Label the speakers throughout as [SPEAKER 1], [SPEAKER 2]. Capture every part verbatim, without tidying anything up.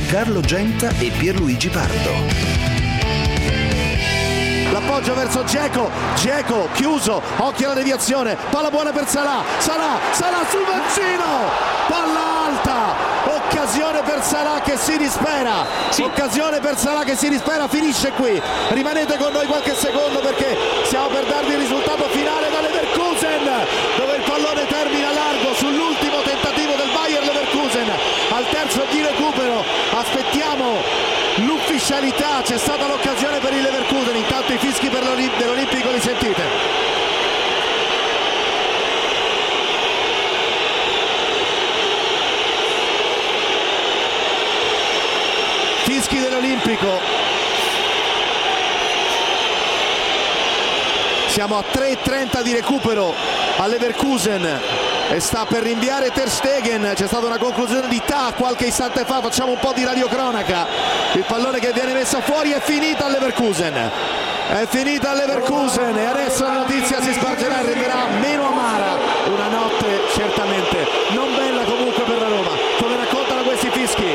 [SPEAKER 1] Carlo Genta e Pierluigi Pardo.
[SPEAKER 2] L'appoggio verso Dzeko, Dzeko chiuso, occhio alla deviazione, palla buona per Salah, Salah, Salah sul mancino, palla alta, occasione per Salah che si dispera, sì. occasione per Salah che si dispera, finisce qui, rimanete con noi qualche secondo perché stiamo per darvi il risultato finale da Leverkusen, dove il pallone termina largo sull'ultimo tentativo del Bayer Leverkusen, al terzo di recupero, aspettiamo l'ufficialità, c'è stata l'occasione per il Leverkusen, intanto i fischi per l'Olimp- dell'Olimpico li sentite. Fischi dell'Olimpico. Siamo a tre e trenta di recupero a Leverkusen e sta per rinviare Ter Stegen, c'è stata una conclusione di Tah qualche istante fa, facciamo un po' di radiocronaca, il pallone che viene messo fuori, è finita a Leverkusen, è finita a Leverkusen e adesso la notizia si spargerà e renderà meno amara una notte certamente non bella comunque per la Roma, come raccontano questi fischi.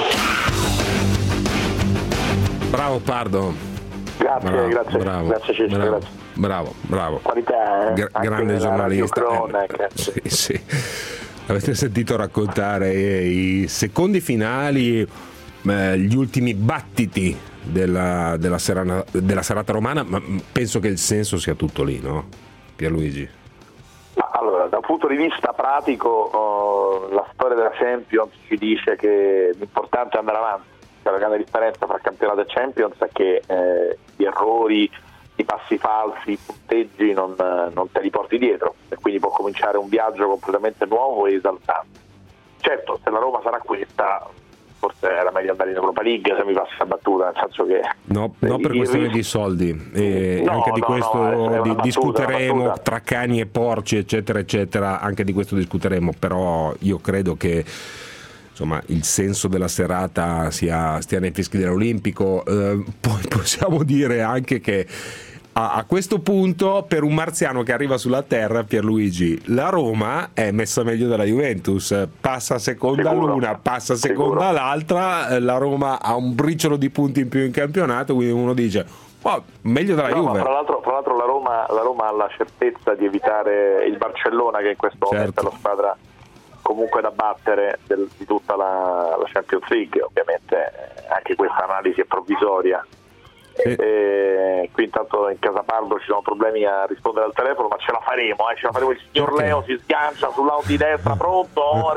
[SPEAKER 3] Bravo Pardo,
[SPEAKER 4] grazie,
[SPEAKER 3] bravo,
[SPEAKER 4] grazie,
[SPEAKER 3] bravo,
[SPEAKER 4] grazie Cesare,
[SPEAKER 3] bravo.
[SPEAKER 4] grazie.
[SPEAKER 3] Bravo, bravo.
[SPEAKER 4] Qualità, eh?
[SPEAKER 3] Gra- grande giornalista.
[SPEAKER 4] Eh,
[SPEAKER 3] sì, sì. Avete sentito raccontare i secondi finali, eh, gli ultimi battiti della, della, serana, della serata romana, ma penso che il senso sia tutto lì, no? Pierluigi?
[SPEAKER 4] Allora, da un punto di vista pratico, oh, la storia della Champions ci dice che l'importante è andare avanti. La grande differenza tra campionato e Champions è che eh, gli errori, i passi falsi, i punteggi non, non te li porti dietro e quindi può cominciare un viaggio completamente nuovo e esaltante. Certo, se la Roma sarà questa, forse era meglio andare in Europa League, se mi passi la battuta, nel senso che
[SPEAKER 3] no, no per questione di soldi e
[SPEAKER 4] no,
[SPEAKER 3] anche di
[SPEAKER 4] no,
[SPEAKER 3] questo
[SPEAKER 4] no, è una
[SPEAKER 3] di,
[SPEAKER 4] battuta,
[SPEAKER 3] discuteremo tra cani e porci eccetera eccetera, anche di questo discuteremo, però io credo che insomma il senso della serata sia, stia nei fischi dell'Olimpico. Eh, poi possiamo dire anche che a, a questo punto, per un marziano che arriva sulla terra, Pierluigi, la Roma è messa meglio della Juventus, passa seconda
[SPEAKER 4] Sicuro.
[SPEAKER 3] l'una, passa seconda
[SPEAKER 4] Sicuro.
[SPEAKER 3] l'altra, la Roma ha un briciolo di punti in più in campionato, quindi uno dice oh, meglio della
[SPEAKER 4] no,
[SPEAKER 3] Juve.
[SPEAKER 4] ma tra l'altro, tra l'altro la, Roma, la Roma ha la certezza di evitare il Barcellona, che in questo
[SPEAKER 3] Certo.
[SPEAKER 4] momento è la squadra comunque da battere del, di tutta la, la Champions League. Ovviamente eh, anche questa analisi è provvisoria.
[SPEAKER 3] Sì.
[SPEAKER 4] E qui intanto in Casa Pardo ci sono problemi a rispondere al telefono, ma ce la faremo, eh, ce la faremo. Il signor
[SPEAKER 3] Perché?
[SPEAKER 4] Leo si sgancia sul lato di destra, pronto?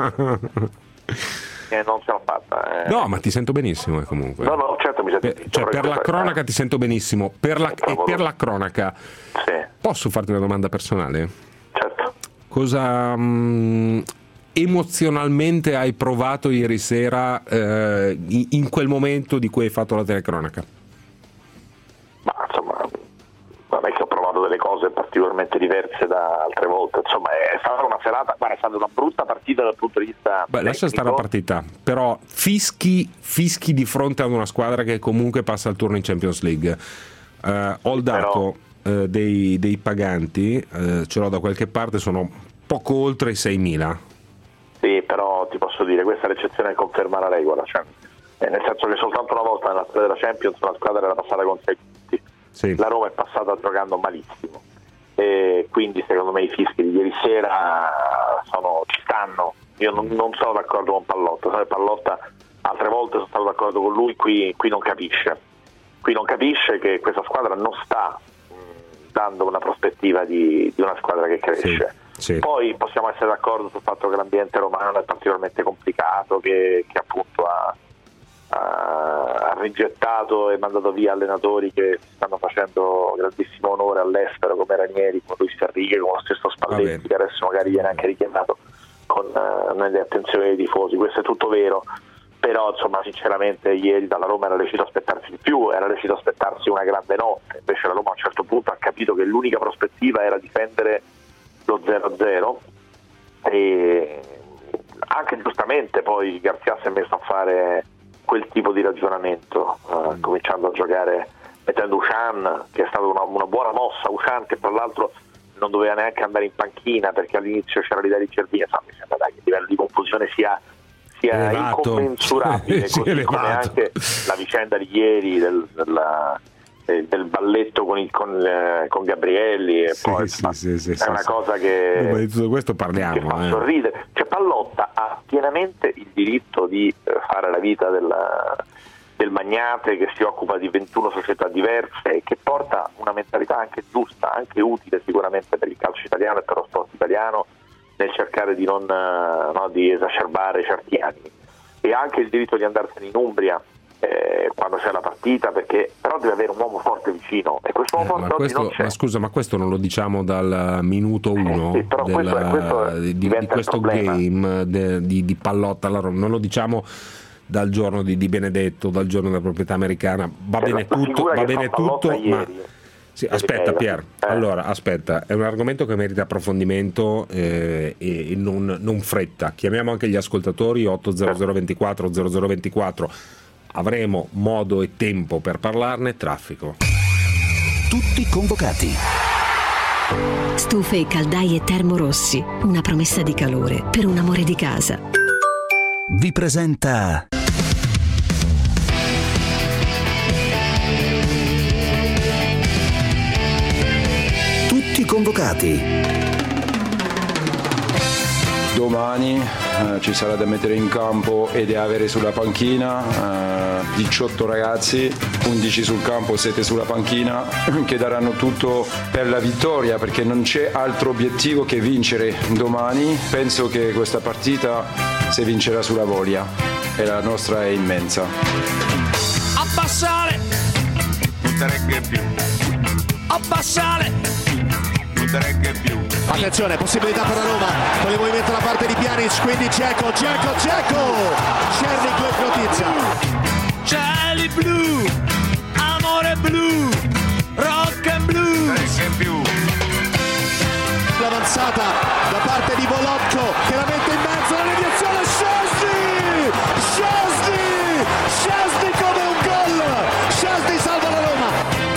[SPEAKER 4] E non ce l'ho fatta. Eh.
[SPEAKER 3] No, ma ti sento benissimo eh, comunque.
[SPEAKER 4] No, no, certo mi sento.
[SPEAKER 3] Per, cioè, per la cronaca ti sento benissimo. Per la, e per la cronaca,
[SPEAKER 4] sì.
[SPEAKER 3] Posso farti una domanda personale?
[SPEAKER 4] Certo.
[SPEAKER 3] Cosa mh, emozionalmente hai provato ieri sera eh, in, in quel momento di cui hai fatto la telecronaca?
[SPEAKER 4] Ma insomma, non è che ho provato delle cose particolarmente diverse da altre volte, insomma è stata una serata, guarda, è stata una brutta partita dal punto di vista
[SPEAKER 3] Beh, lascia
[SPEAKER 4] tecnico.
[SPEAKER 3] stare la partita, però fischi, fischi di fronte ad una squadra che comunque passa il turno in Champions League. Uh, ho il dato uh, dei, dei paganti, uh, ce l'ho da qualche parte, sono poco oltre i seimila.
[SPEAKER 4] Sì, però ti posso dire, questa è l'eccezione che conferma la regola, cioè, eh, nel senso che soltanto una volta nella storia della Champions una squadra era passata con sei punti,
[SPEAKER 3] sì.
[SPEAKER 4] La Roma è passata giocando malissimo e quindi secondo me i fischi di ieri sera sono, ci stanno. Io non, non sono d'accordo con Pallotta, sai, Pallotta altre volte sono stato d'accordo con lui, qui, qui non capisce qui non capisce che questa squadra non sta mh, dando una prospettiva di, di una squadra che cresce.
[SPEAKER 3] Sì, sì.
[SPEAKER 4] Poi possiamo essere d'accordo sul fatto che l'ambiente romano è particolarmente complicato, che, che appunto ha, ha, ha rigettato e mandato via allenatori che stanno facendo grandissimo onore all'estero, come Ranieri, come Luis Enrique, come lo stesso Spalletti, che adesso magari viene anche richiamato con, uh, nelle attenzioni dei tifosi. Questo è tutto vero, però insomma sinceramente ieri dalla Roma era lecito aspettarsi di più, era lecito aspettarsi una grande notte. Invece la Roma a un certo punto ha capito che l'unica prospettiva era difendere lo zero a zero e anche giustamente poi Garcia si è messo a fare quel tipo di ragionamento, uh, mm. cominciando a giocare mettendo Ushan, che è stata una, una buona mossa. Ushan che tra l'altro non doveva neanche andare in panchina perché all'inizio c'era l'idea di Cervini, mi sembra dai, che il livello di confusione sia sia
[SPEAKER 3] elevato.
[SPEAKER 4] incommensurabile,
[SPEAKER 3] Sì,
[SPEAKER 4] così come anche la vicenda di ieri del, della, del balletto con, il, con, eh, con Gabrielli e
[SPEAKER 3] sì,
[SPEAKER 4] poi
[SPEAKER 3] sì,
[SPEAKER 4] fa,
[SPEAKER 3] sì, sì,
[SPEAKER 4] è
[SPEAKER 3] sì,
[SPEAKER 4] una
[SPEAKER 3] sì.
[SPEAKER 4] cosa che,
[SPEAKER 3] Ma di tutto questo parliamo,
[SPEAKER 4] che fa
[SPEAKER 3] eh.
[SPEAKER 4] sorridere. Cioè Pallotta ha pienamente il diritto di eh, fare la vita della, del magnate che si occupa di ventuno società diverse e che porta una mentalità anche giusta, anche utile sicuramente per il calcio italiano e per lo sport italiano, nel cercare di non no, di esacerbare certi animi, e ha anche il diritto di andarsene in Umbria eh, quando c'è la partita, perché però deve avere un uomo forte vicino e questo uomo
[SPEAKER 3] Eh,
[SPEAKER 4] forte
[SPEAKER 3] ma, questo,
[SPEAKER 4] non c'è.
[SPEAKER 3] ma scusa, ma questo non lo diciamo dal minuto uno
[SPEAKER 4] Eh, sì, però questo è- questo è-
[SPEAKER 3] di, di
[SPEAKER 4] diventa il
[SPEAKER 3] questo
[SPEAKER 4] problema.
[SPEAKER 3] game de- di, di Pallotta alla Roma, non lo diciamo dal giorno di, di Benedetto, dal giorno della proprietà americana, va
[SPEAKER 4] Cioè,
[SPEAKER 3] bene
[SPEAKER 4] la
[SPEAKER 3] tutto,
[SPEAKER 4] figura
[SPEAKER 3] va
[SPEAKER 4] che
[SPEAKER 3] bene
[SPEAKER 4] fa Pallotta
[SPEAKER 3] tutto, ma
[SPEAKER 4] ieri,
[SPEAKER 3] sì, aspetta Pier,
[SPEAKER 4] Eh.
[SPEAKER 3] allora aspetta, è un argomento che merita approfondimento eh, e, e non, non fretta. Chiamiamo anche gli ascoltatori otto zero zero ventiquattro zero zero ventiquattro, avremo modo e tempo per parlarne. Traffico.
[SPEAKER 1] Tutti convocati.
[SPEAKER 5] Stufe e caldaie Termorossi, una promessa di calore per un amore di casa.
[SPEAKER 1] Vi presenta Tutti convocati.
[SPEAKER 6] Domani eh, ci sarà da mettere in campo e da avere sulla panchina eh, diciotto ragazzi, undici sul campo, sette sulla panchina, che daranno tutto per la vittoria, perché non c'è altro obiettivo che vincere domani. Penso che questa partita si vincerà sulla voglia e la nostra è immensa.
[SPEAKER 7] Abbassare, non te regge più. Abbassare, non te regge più.
[SPEAKER 2] Attenzione, possibilità per la Roma con il movimento da parte di Pjanic, quindi Dzeko, Dzeko, Dzeko, Černik lo ipnotizza.
[SPEAKER 7] Cieli blu, amore blu, rock and blues. Regge più.
[SPEAKER 2] L'avanzata da parte di Volotko che la mette in mezzo alla mediazione. Szczęsny, Szczęsny, Szczęsny come un gol, Szczęsny salva la Roma.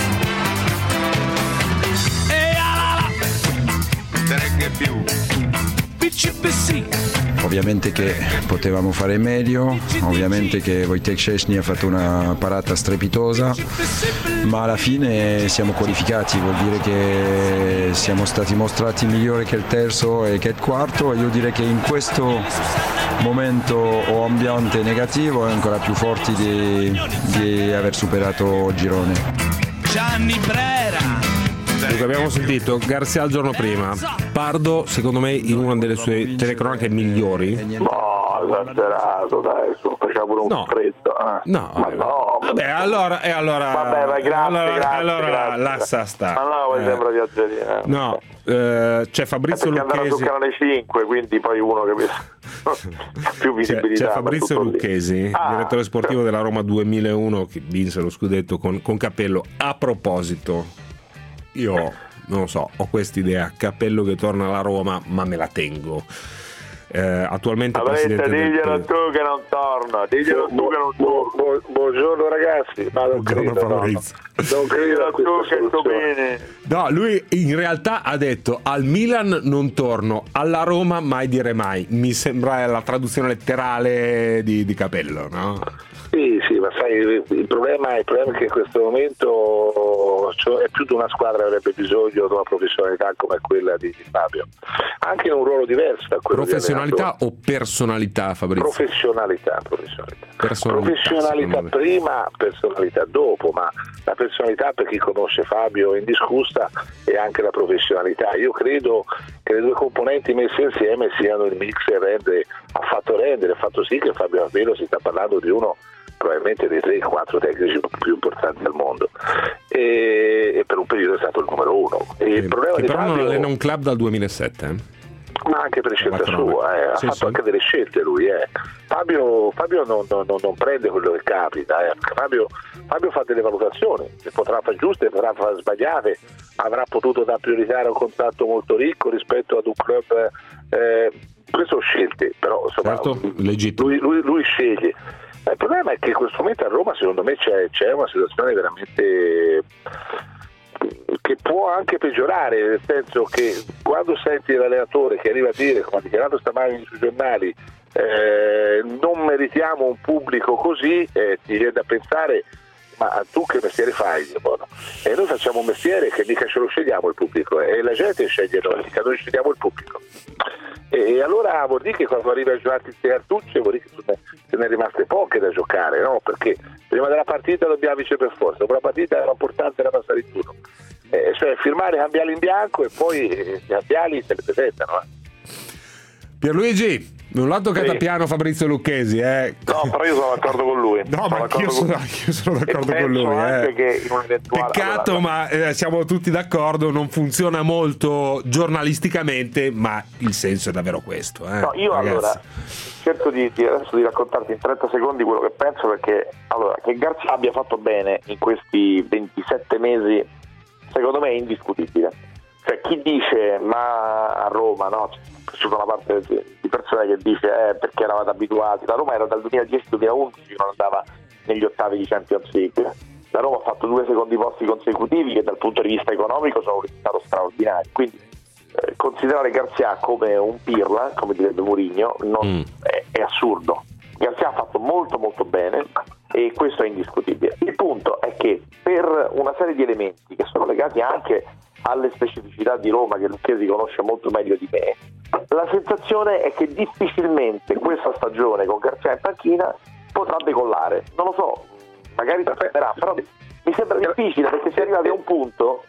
[SPEAKER 7] E alala, non te regge più. B C B C.
[SPEAKER 6] Ovviamente che potevamo fare meglio, ovviamente che Wojtek Szczęsny ha fatto una parata strepitosa, ma alla fine siamo qualificati, vuol dire che siamo stati mostrati migliore che il terzo e che il quarto, e io direi che in questo momento o ambiente negativo è ancora più forti di, di aver superato il girone.
[SPEAKER 7] Gianni Brera.
[SPEAKER 3] Dunque, abbiamo sentito Garcia il giorno prima, Pardo secondo me in una delle sue telecronache migliori.
[SPEAKER 4] No, esagerato, dai, su, facciamo pure un
[SPEAKER 3] No.
[SPEAKER 4] freddo. Eh.
[SPEAKER 3] No,
[SPEAKER 4] ma no.
[SPEAKER 3] vabbè, allora, e allora,
[SPEAKER 4] Vabbè, ma grazie,
[SPEAKER 3] allora,
[SPEAKER 4] grazie,
[SPEAKER 3] allora
[SPEAKER 4] grazie.
[SPEAKER 3] lascia stare.
[SPEAKER 4] Ma no, mi
[SPEAKER 3] Eh,
[SPEAKER 4] sembra piaggerina.
[SPEAKER 3] no, eh, c'è Fabrizio
[SPEAKER 4] perché andrà sul
[SPEAKER 3] Lucchesi.
[SPEAKER 4] canale cinque, quindi poi uno che più
[SPEAKER 3] C'è,
[SPEAKER 4] visibilità.
[SPEAKER 3] c'è
[SPEAKER 4] ma
[SPEAKER 3] Fabrizio
[SPEAKER 4] tutto lì.
[SPEAKER 3] Lucchesi,
[SPEAKER 4] Ah,
[SPEAKER 3] direttore sportivo della Roma duemilauno, che vinse lo scudetto con, con Cappello. A proposito, io non lo so, ho quest'idea, Cappello che torna alla Roma, ma me la tengo. Eh, attualmente
[SPEAKER 4] Avrete,
[SPEAKER 3] presidente del
[SPEAKER 4] diglielo
[SPEAKER 3] club.
[SPEAKER 4] tu che non torna, diglielo tu che non torna.
[SPEAKER 8] Buongiorno ragazzi, ma non
[SPEAKER 3] Buongiorno,
[SPEAKER 8] credo, no,
[SPEAKER 3] Fabrizio.
[SPEAKER 8] non credo a
[SPEAKER 4] Diglielo tu
[SPEAKER 8] questa
[SPEAKER 4] che sto
[SPEAKER 8] soluzione.
[SPEAKER 4] bene.
[SPEAKER 3] No, lui in realtà ha detto al Milan non torno, alla Roma mai dire mai. Mi sembra la traduzione letterale di, di Cappello, no?
[SPEAKER 8] Sì, sì, ma sai, il problema, il problema è che in questo momento cioè, è più di una squadra che avrebbe bisogno di una professionalità come quella di, di Fabio, anche in un ruolo diverso da quello
[SPEAKER 3] Professionalità
[SPEAKER 8] di
[SPEAKER 3] o personalità, Fabrizio?
[SPEAKER 8] professionalità, professionalità.
[SPEAKER 3] Personalità,
[SPEAKER 8] Professionalità
[SPEAKER 3] secondo me.
[SPEAKER 8] prima, personalità dopo, ma la personalità per chi conosce Fabio è indiscussa e anche la professionalità. Io credo che le due componenti messe insieme siano il mix che rende, ha fatto rendere, ha fatto sì che Fabio Avvero si sta parlando di uno probabilmente dei tre quattro tecnici più importanti al mondo e, e per un periodo è stato il numero uno. E il problema
[SPEAKER 3] Che
[SPEAKER 8] di
[SPEAKER 3] però non
[SPEAKER 8] Fabio,
[SPEAKER 3] allena un club dal duemilasette, eh?
[SPEAKER 8] ma anche per scelta
[SPEAKER 3] quattro nove.
[SPEAKER 8] sua, eh. ha
[SPEAKER 3] Sì,
[SPEAKER 8] fatto
[SPEAKER 3] sì.
[SPEAKER 8] anche delle scelte lui. Eh. Fabio, Fabio non, non, non prende quello che capita, eh. Fabio, Fabio fa delle valutazioni, le potrà fare giuste, potrà fare sbagliate, avrà potuto dare priorità a un contratto molto ricco rispetto ad un club. Eh, queste sono scelte, però insomma,
[SPEAKER 3] Certo, legittimo.
[SPEAKER 8] lui, lui, lui sceglie. Il problema è che in questo momento a Roma secondo me c'è, c'è una situazione veramente che può anche peggiorare, nel senso che quando senti l'allenatore che arriva a dire, come ha dichiarato stamani sui giornali, eh, non meritiamo un pubblico così, eh, ti viene da pensare, ma tu che mestiere fai? Buono. E noi facciamo un mestiere che mica ce lo scegliamo il pubblico, eh, e la gente sceglie noi, mica noi scegliamo il pubblico. E, e allora vuol dire che quando arriva a giocare queste cartucce vuol dire che ce ne è rimaste poche da giocare, no? Perché prima della partita dobbiamo vincere per forza, dopo la partita era importante era passare il turno, eh, cioè firmare cambiali in bianco e poi eh, i cambiali se le presentano. Eh.
[SPEAKER 3] Pierluigi, un lato catapiano Fabrizio Lucchesi, eh.
[SPEAKER 4] No, però io sono d'accordo con lui.
[SPEAKER 3] No,
[SPEAKER 4] sono
[SPEAKER 3] ma anch'io sono, anch'io sono d'accordo con lui.
[SPEAKER 4] Anche
[SPEAKER 3] Eh.
[SPEAKER 4] che in un eventuale...
[SPEAKER 3] Peccato,
[SPEAKER 4] allora,
[SPEAKER 3] ma eh, siamo tutti d'accordo, non funziona molto giornalisticamente, ma il senso è davvero questo. Eh,
[SPEAKER 4] no, io
[SPEAKER 3] ragazzi.
[SPEAKER 4] allora cerco di, di, adesso di raccontarti in trenta secondi quello che penso, perché allora che Garcia abbia fatto bene in questi ventisette mesi, secondo me è indiscutibile. Cioè chi dice ma a Roma, no? C'è una parte di persone che dice eh, perché eravate abituati, la Roma era dal duemiladieci duemilaundici che non andava negli ottavi di Champions League, la Roma ha fatto due secondi posti consecutivi che dal punto di vista economico sono un risultato straordinario, quindi eh, considerare Garcia come un pirla, come direbbe Mourinho, non, mm. è, è assurdo. Garcia ha fatto molto molto bene e questo è indiscutibile. Il punto è che per una serie di elementi che sono legati anche alle specificità di Roma, che Lucchesi conosce molto meglio di me, la sensazione è che difficilmente questa stagione con Garcia in panchina potrà decollare. Non lo so, magari tornerà, però mi sembra difficile, perché si è arrivati a un punto.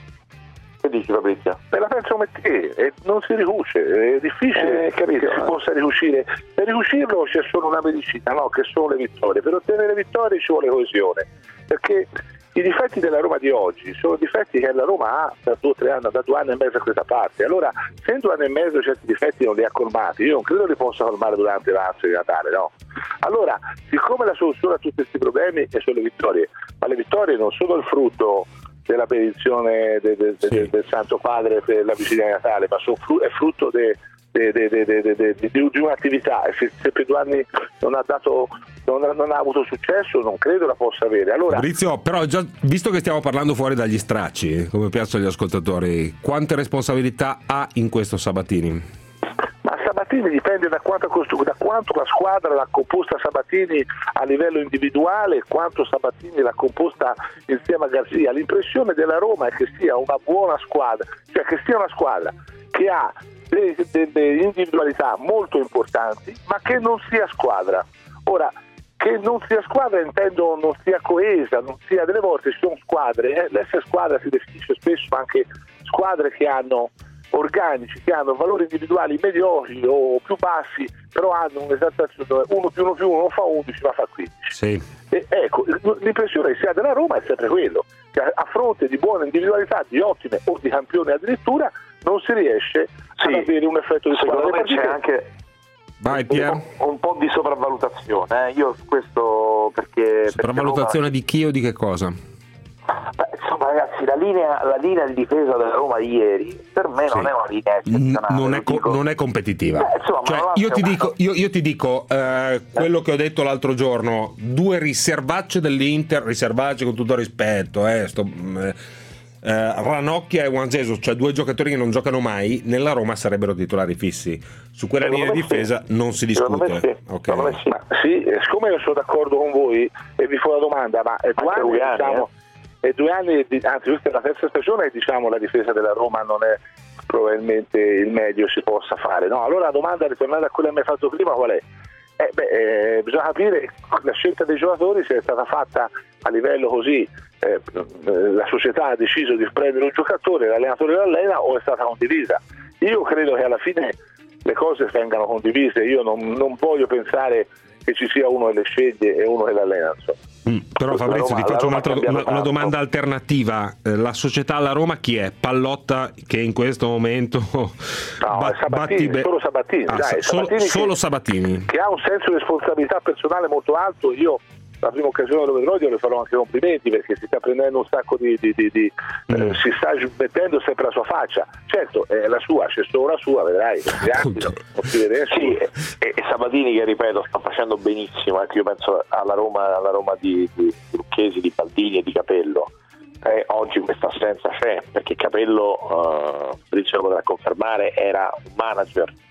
[SPEAKER 4] Che dici, Fabrizio?
[SPEAKER 8] Me la penso come te, e non si riuscire, è difficile
[SPEAKER 4] eh, capito,
[SPEAKER 8] che si possa riuscire. Per riuscirlo c'è solo una medicina, no? Che sono le vittorie. Per ottenere le vittorie ci vuole coesione, perché i difetti della Roma di oggi sono difetti che la Roma ha da due o tre anni, da due anni e mezzo a questa parte. Allora, se in due anni e mezzo certi difetti non li ha colmati, io non credo li possa colmare durante l'ansia di Natale, no? Allora, siccome la soluzione a tutti questi problemi sono le vittorie, ma le vittorie non sono il frutto della benedizione de, de, de, sì. del Santo Padre per la vigilia di Natale, ma sono fru- è frutto de, de, de, de, de, de, de, di, di un'attività, e se, se per due anni non ha dato non ha, non ha avuto successo, non credo la possa avere. Allora,
[SPEAKER 3] Fabrizio, però già visto che stiamo parlando fuori dagli stracci, come piacciono agli ascoltatori, quante responsabilità ha in questo Sabatini?
[SPEAKER 8] Ma Sabatini dipende da quanto, da quanto la squadra l'ha composta Sabatini a livello individuale, quanto Sabatini l'ha composta insieme a Garcia. L'impressione della Roma è che sia una buona squadra, cioè che sia una squadra che ha delle, delle individualità molto importanti, ma che non sia squadra. Ora, che non sia squadra intendo non sia coesa, non sia, delle volte ci sono squadre, eh, l'essere squadra si definisce spesso anche squadre che hanno organici, che hanno valori individuali mediocri o più bassi, però hanno un'esaltazione, uno più uno più uno non fa undici ma fa quindici.
[SPEAKER 3] Sì.
[SPEAKER 8] E ecco, l'impressione che sia della Roma è sempre quello, che a fronte di buone individualità, di ottime o di campione addirittura, non si riesce sì. ad avere un effetto di squadra.
[SPEAKER 4] Secondo me c'è anche
[SPEAKER 3] Vai, Pier.
[SPEAKER 4] un, un po' di sopravvalutazione, eh? Io questo perché
[SPEAKER 3] sopravvalutazione
[SPEAKER 4] perché Roma...
[SPEAKER 3] di chi o di che cosa?
[SPEAKER 4] Beh, insomma ragazzi, la linea, la linea di difesa della Roma di ieri per me
[SPEAKER 3] sì.
[SPEAKER 4] non è una linea eccezionale,
[SPEAKER 3] non è, co- non è competitiva.
[SPEAKER 4] Beh, insomma,
[SPEAKER 3] cioè, io, ti dico, io, io ti dico eh, quello che ho detto l'altro giorno, due riservacce dell'Inter, riservacce con tutto rispetto, eh, sto, eh, Ranocchia e Juan Jesus, cioè due giocatori che non giocano mai, nella Roma sarebbero titolari fissi. Su quella
[SPEAKER 8] Secondo
[SPEAKER 3] linea di difesa sì. non si discute.
[SPEAKER 8] Sì.
[SPEAKER 3] Okay.
[SPEAKER 8] Sì. Ma sì, siccome io sono d'accordo con voi e vi fa la domanda, ma è due anni,
[SPEAKER 4] anni,
[SPEAKER 8] diciamo,
[SPEAKER 4] eh?
[SPEAKER 8] è due anni, anzi questa è la terza stagione e diciamo la difesa della Roma non è probabilmente il meglio si possa fare, no? Allora la domanda, ritornando a quella che mi hai fatto prima, qual è? Eh, beh, eh, bisogna capire la scelta dei giocatori se è stata fatta a livello così, eh, la società ha deciso di prendere un giocatore, l'allenatore l'allena, o è stata condivisa. Io credo che alla fine le cose vengano condivise, io non, non voglio pensare che ci sia uno che le sceglie e uno che l'allena, insomma.
[SPEAKER 3] Mm, però Fabrizio Roma, ti faccio un'altra, una, una domanda alternativa, eh, la società alla Roma chi è? Pallotta che in questo momento
[SPEAKER 8] no,
[SPEAKER 3] ba-
[SPEAKER 8] Sabatini,
[SPEAKER 3] be-
[SPEAKER 8] solo Sabatini,
[SPEAKER 3] ah,
[SPEAKER 8] dai,
[SPEAKER 3] solo,
[SPEAKER 8] Sabatini,
[SPEAKER 3] solo
[SPEAKER 8] che,
[SPEAKER 3] Sabatini
[SPEAKER 8] che ha un senso di responsabilità personale molto alto. Io la prima occasione dove vedrò glielo farò anche complimenti, perché si sta prendendo un sacco di, di, di, di mm. eh, si sta mettendo sempre la sua faccia, certo è la sua, c'è solo la sua, vedrai non, non si vede
[SPEAKER 4] sì, e, e Sabatini che ripeto sta facendo benissimo, ecco, io penso alla Roma, alla Roma di, di Lucchesi, di Baldini e di Capello. Eh, oggi questa assenza c'è perché Capello, uh, Fabrizio lo potrà confermare, era un manager,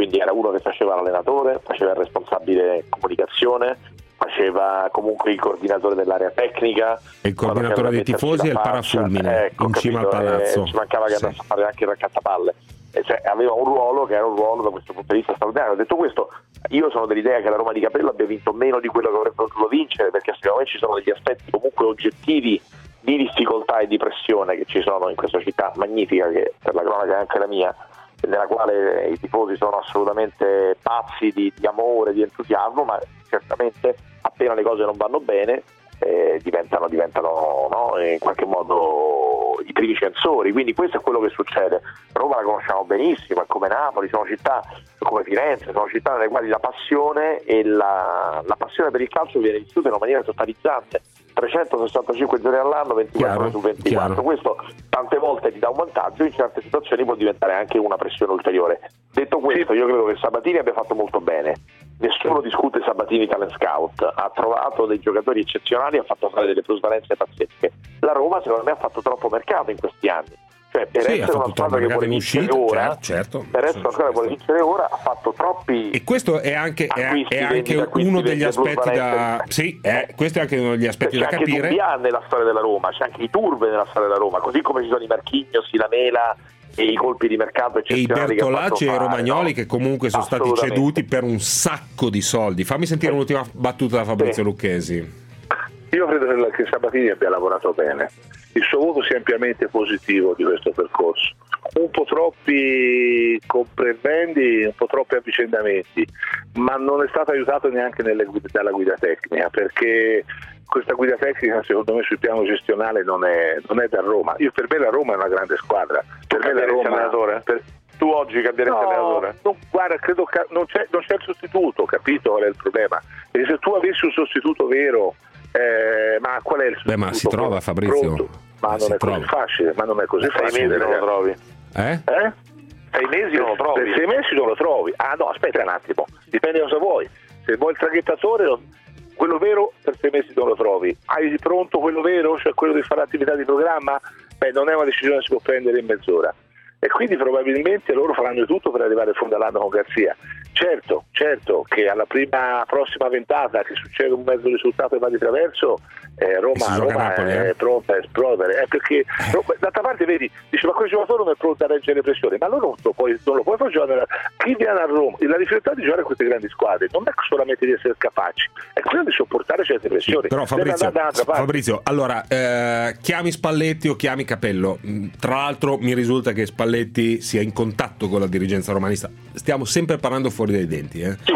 [SPEAKER 4] quindi era uno che faceva l'allenatore, faceva il responsabile comunicazione, faceva comunque il coordinatore dell'area tecnica
[SPEAKER 3] e il coordinatore dei tifosi e il parafulmine,
[SPEAKER 4] ecco,
[SPEAKER 3] in cima al palazzo.
[SPEAKER 4] Eh, ci mancava che
[SPEAKER 3] sì.
[SPEAKER 4] andasse a fare anche il raccattapalle, e cioè aveva un ruolo che era un ruolo da questo punto di vista straordinario. Detto questo, io sono dell'idea che la Roma di Capello abbia vinto meno di quello che avrebbe potuto vincere, perché secondo me ci sono degli aspetti comunque oggettivi di difficoltà e di pressione che ci sono in questa città magnifica, che per la cronaca è anche la mia, nella quale i tifosi sono assolutamente pazzi di, di amore, di entusiasmo, ma certamente appena le cose non vanno bene eh, diventano, diventano no, in qualche modo i primi censori. Quindi questo è quello che succede. Roma la conosciamo benissimo, è come Napoli, sono città come Firenze, sono città nelle quali la passione e la, la passione per il calcio viene vissuta in una maniera totalizzante, trecentosessantacinque giorni all'anno, ventiquattro ore su ventiquattro.
[SPEAKER 3] Chiaro.
[SPEAKER 4] Questo tante volte ti dà un vantaggio, in certe situazioni può diventare anche una pressione ulteriore. Detto questo, io credo che Sabatini abbia fatto molto bene, nessuno discute Sabatini talent scout, ha trovato dei giocatori eccezionali, ha fatto fare delle plusvalenze pazzesche. La Roma secondo me ha fatto troppo mercato in questi anni, cioè per
[SPEAKER 3] sì,
[SPEAKER 4] essere una squadra che vuole vincere
[SPEAKER 3] uscita,
[SPEAKER 4] ora,
[SPEAKER 3] certo, certo,
[SPEAKER 4] per essere una squadra che vuole vincere ora, ha fatto troppi,
[SPEAKER 3] e questo è anche, è,
[SPEAKER 4] acquisti,
[SPEAKER 3] è anche
[SPEAKER 4] vendita, acquisti,
[SPEAKER 3] uno degli
[SPEAKER 4] vendita,
[SPEAKER 3] aspetti da sì, è, questo è anche uno degli aspetti
[SPEAKER 4] c'è
[SPEAKER 3] da
[SPEAKER 4] anche
[SPEAKER 3] capire.
[SPEAKER 4] Dumbia nella storia della Roma, c'è anche i Turbe nella storia della Roma, così come ci sono i Marchignos, i Lamela e i colpi di mercato
[SPEAKER 3] e i
[SPEAKER 4] eccezionali
[SPEAKER 3] Bertolacci e i Romagnoli,
[SPEAKER 4] no?
[SPEAKER 3] che comunque sono stati ceduti per un sacco di soldi. Fammi sentire un'ultima battuta da Fabrizio
[SPEAKER 4] sì.
[SPEAKER 3] Lucchesi.
[SPEAKER 8] Io credo che Sabatini abbia lavorato bene, il suo voto sia ampiamente positivo di questo percorso. Un po' troppi comprendi, un po' troppi avvicendamenti, ma non è stato aiutato neanche nelle guida, dalla guida tecnica, perché questa guida tecnica secondo me sul piano gestionale non è, non è da Roma. Io, per me la Roma è una grande squadra. Per me la Roma,
[SPEAKER 4] allenatore? Per, tu oggi cambieresti
[SPEAKER 8] no,
[SPEAKER 4] allenatore?
[SPEAKER 8] No, guarda, credo che non c'è, non c'è il sostituto, capito qual è il problema? Perché se tu avessi un sostituto vero, eh, ma qual è il sostituto?
[SPEAKER 3] Beh, ma si trova, Fabrizio.
[SPEAKER 8] Pronto? Ma, ma non è
[SPEAKER 3] trova.
[SPEAKER 8] così facile, ma non è così
[SPEAKER 4] per
[SPEAKER 8] facile.
[SPEAKER 4] sei mesi non lo trovi?
[SPEAKER 3] Eh?
[SPEAKER 8] Eh?
[SPEAKER 4] Sei mesi non lo trovi?
[SPEAKER 8] Per sei mesi non lo trovi. Ah no, aspetta un attimo, dipende cosa vuoi. Se vuoi il traghettatore, quello vero per sei mesi non lo trovi. Hai pronto quello vero, cioè quello di fare attività di programma? Beh, non è una decisione che si può prendere in mezz'ora. E quindi probabilmente loro faranno tutto per arrivare fuori dall'anno con Garzia. Certo, certo che alla prima prossima ventata che succede un mezzo risultato e va di traverso, eh, Roma, Roma
[SPEAKER 3] Napoli,
[SPEAKER 8] è
[SPEAKER 3] eh?
[SPEAKER 8] pronta a esplodere, è perché d'altra parte vedi, dice ma quel giocatore non è pronto a reggere pressione, ma allora non lo puoi, non lo puoi far giocare. Chi viene a Roma, la difficoltà di giocare a queste grandi squadre non è solamente di essere capaci, è quella di sopportare certe pressioni.
[SPEAKER 3] Sì, però Fabrizio, Fabrizio allora eh, chiami Spalletti o chiami Capello, tra l'altro mi risulta che Spalletti sia in contatto con la dirigenza romanista, stiamo sempre parlando fuori dai denti, eh?
[SPEAKER 4] Sì,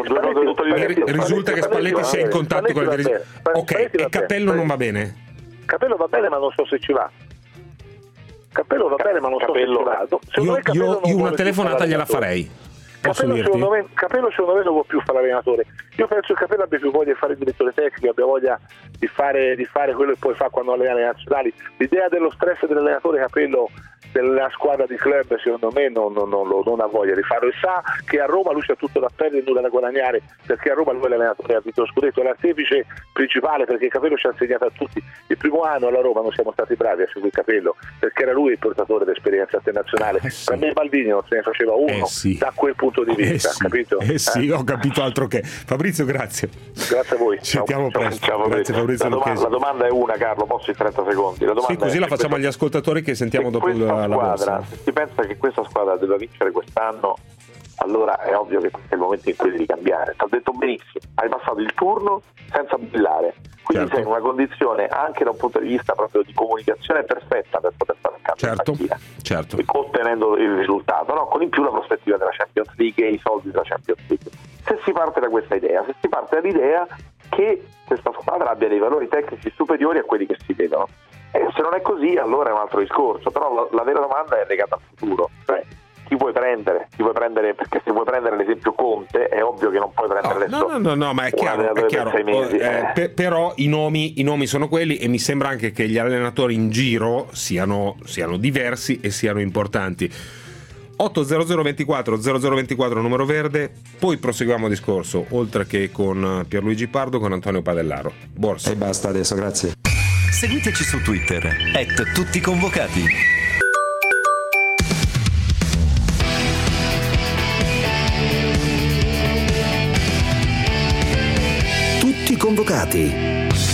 [SPEAKER 3] mi risulta che Spalletti sia in contatto con la dirigenza. Ok, e Capello non va bene?
[SPEAKER 8] Capello va bene, ma non so se ci va. Capello va bene, ma non so se ci va.
[SPEAKER 3] Io, io, io una telefonata gliela farei.
[SPEAKER 8] Capello secondo, me, Capello secondo me non può più fare allenatore. Io penso che Capello abbia più voglia di fare il direttore tecnico, abbia voglia di fare, di fare quello che poi fa quando allena le nazionali. L'idea dello stress dell'allenatore Capello della squadra di club secondo me non, non, non, non ha voglia di farlo, e sa che a Roma lui c'ha tutto da perdere e nulla da guadagnare, perché a Roma lui è l'allenatore, ha vinto lo scudetto, è l'artefice principale, perché Capello ci ha insegnato a tutti. Il primo anno alla Roma non siamo stati bravi a seguire Capello, perché era lui il portatore d'esperienza internazionale.
[SPEAKER 3] Eh sì.
[SPEAKER 8] Per me Baldini non se ne faceva uno,
[SPEAKER 3] eh sì.
[SPEAKER 8] da quel punto di vista,
[SPEAKER 3] eh sì.
[SPEAKER 8] capito?
[SPEAKER 3] Eh sì,
[SPEAKER 8] eh?
[SPEAKER 3] ho capito altro che. Fabrizio, grazie.
[SPEAKER 8] Grazie a voi.
[SPEAKER 3] Ci sentiamo
[SPEAKER 4] Ciao,
[SPEAKER 3] presto.
[SPEAKER 4] ciao,
[SPEAKER 3] Grazie Fabrizio
[SPEAKER 4] la, domanda,
[SPEAKER 3] Lucchesi.
[SPEAKER 4] la domanda è una, Carlo, posso in trenta secondi? La domanda
[SPEAKER 3] Sì, così
[SPEAKER 4] è,
[SPEAKER 3] la facciamo
[SPEAKER 4] questo,
[SPEAKER 3] agli ascoltatori che sentiamo dopo
[SPEAKER 4] questa
[SPEAKER 3] la, la
[SPEAKER 4] squadra,
[SPEAKER 3] borsa.
[SPEAKER 4] se si pensa che questa squadra deve vincere quest'anno, allora è ovvio che questo è il momento in cui devi cambiare. Ti ho detto benissimo, hai passato il turno senza brillare, quindi
[SPEAKER 3] certo.
[SPEAKER 4] sei in una condizione anche da un punto di vista proprio di comunicazione perfetta per poter fare il cambio
[SPEAKER 3] Certo,
[SPEAKER 4] di partita,
[SPEAKER 3] certo.
[SPEAKER 4] ottenendo il risultato, no? Con in più la prospettiva della Champions League e i soldi della Champions League. Se si parte da questa idea, se si parte dall'idea che questa squadra abbia dei valori tecnici superiori a quelli che si vedono, e se non è così allora è un altro discorso. Però la, la vera domanda è legata al futuro, cioè chi vuoi prendere? Chi vuoi prendere? Perché se vuoi prendere l'esempio Conte è ovvio che non puoi prendere
[SPEAKER 3] no, no, no, no, ma è chiaro, è chiaro.
[SPEAKER 4] Per sei mesi,
[SPEAKER 3] eh,
[SPEAKER 4] eh.
[SPEAKER 3] per, però i nomi, i nomi sono quelli, e mi sembra anche che gli allenatori in giro siano, siano diversi e siano importanti. otto zero zero ventiquattro zero zero ventiquattro numero verde, poi proseguiamo il discorso oltre che con Pierluigi Pardo, con Antonio Padellaro. Borsa.
[SPEAKER 6] E basta adesso, grazie.
[SPEAKER 1] Seguiteci su Twitter at tutti convocati.
[SPEAKER 9] Tutti convocati.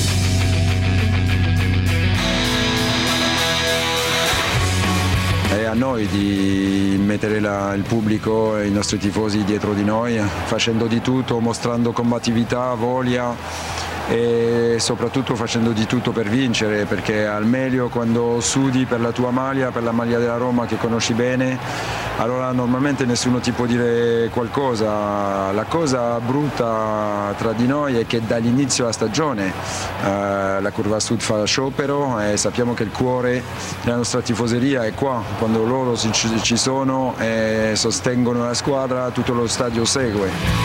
[SPEAKER 6] È a noi di mettere la, il pubblico e i nostri tifosi dietro di noi, facendo di tutto, mostrando combattività, voglia e soprattutto facendo di tutto per vincere, perché al meglio quando sudi per la tua maglia, per la maglia della Roma che conosci bene, allora normalmente nessuno ti può dire qualcosa. La cosa brutta tra di noi è che dall'inizio della stagione eh, la Curva Sud fa sciopero e sappiamo che il cuore della nostra tifoseria è qua. Quando loro ci sono e sostengono la squadra, tutto lo stadio segue.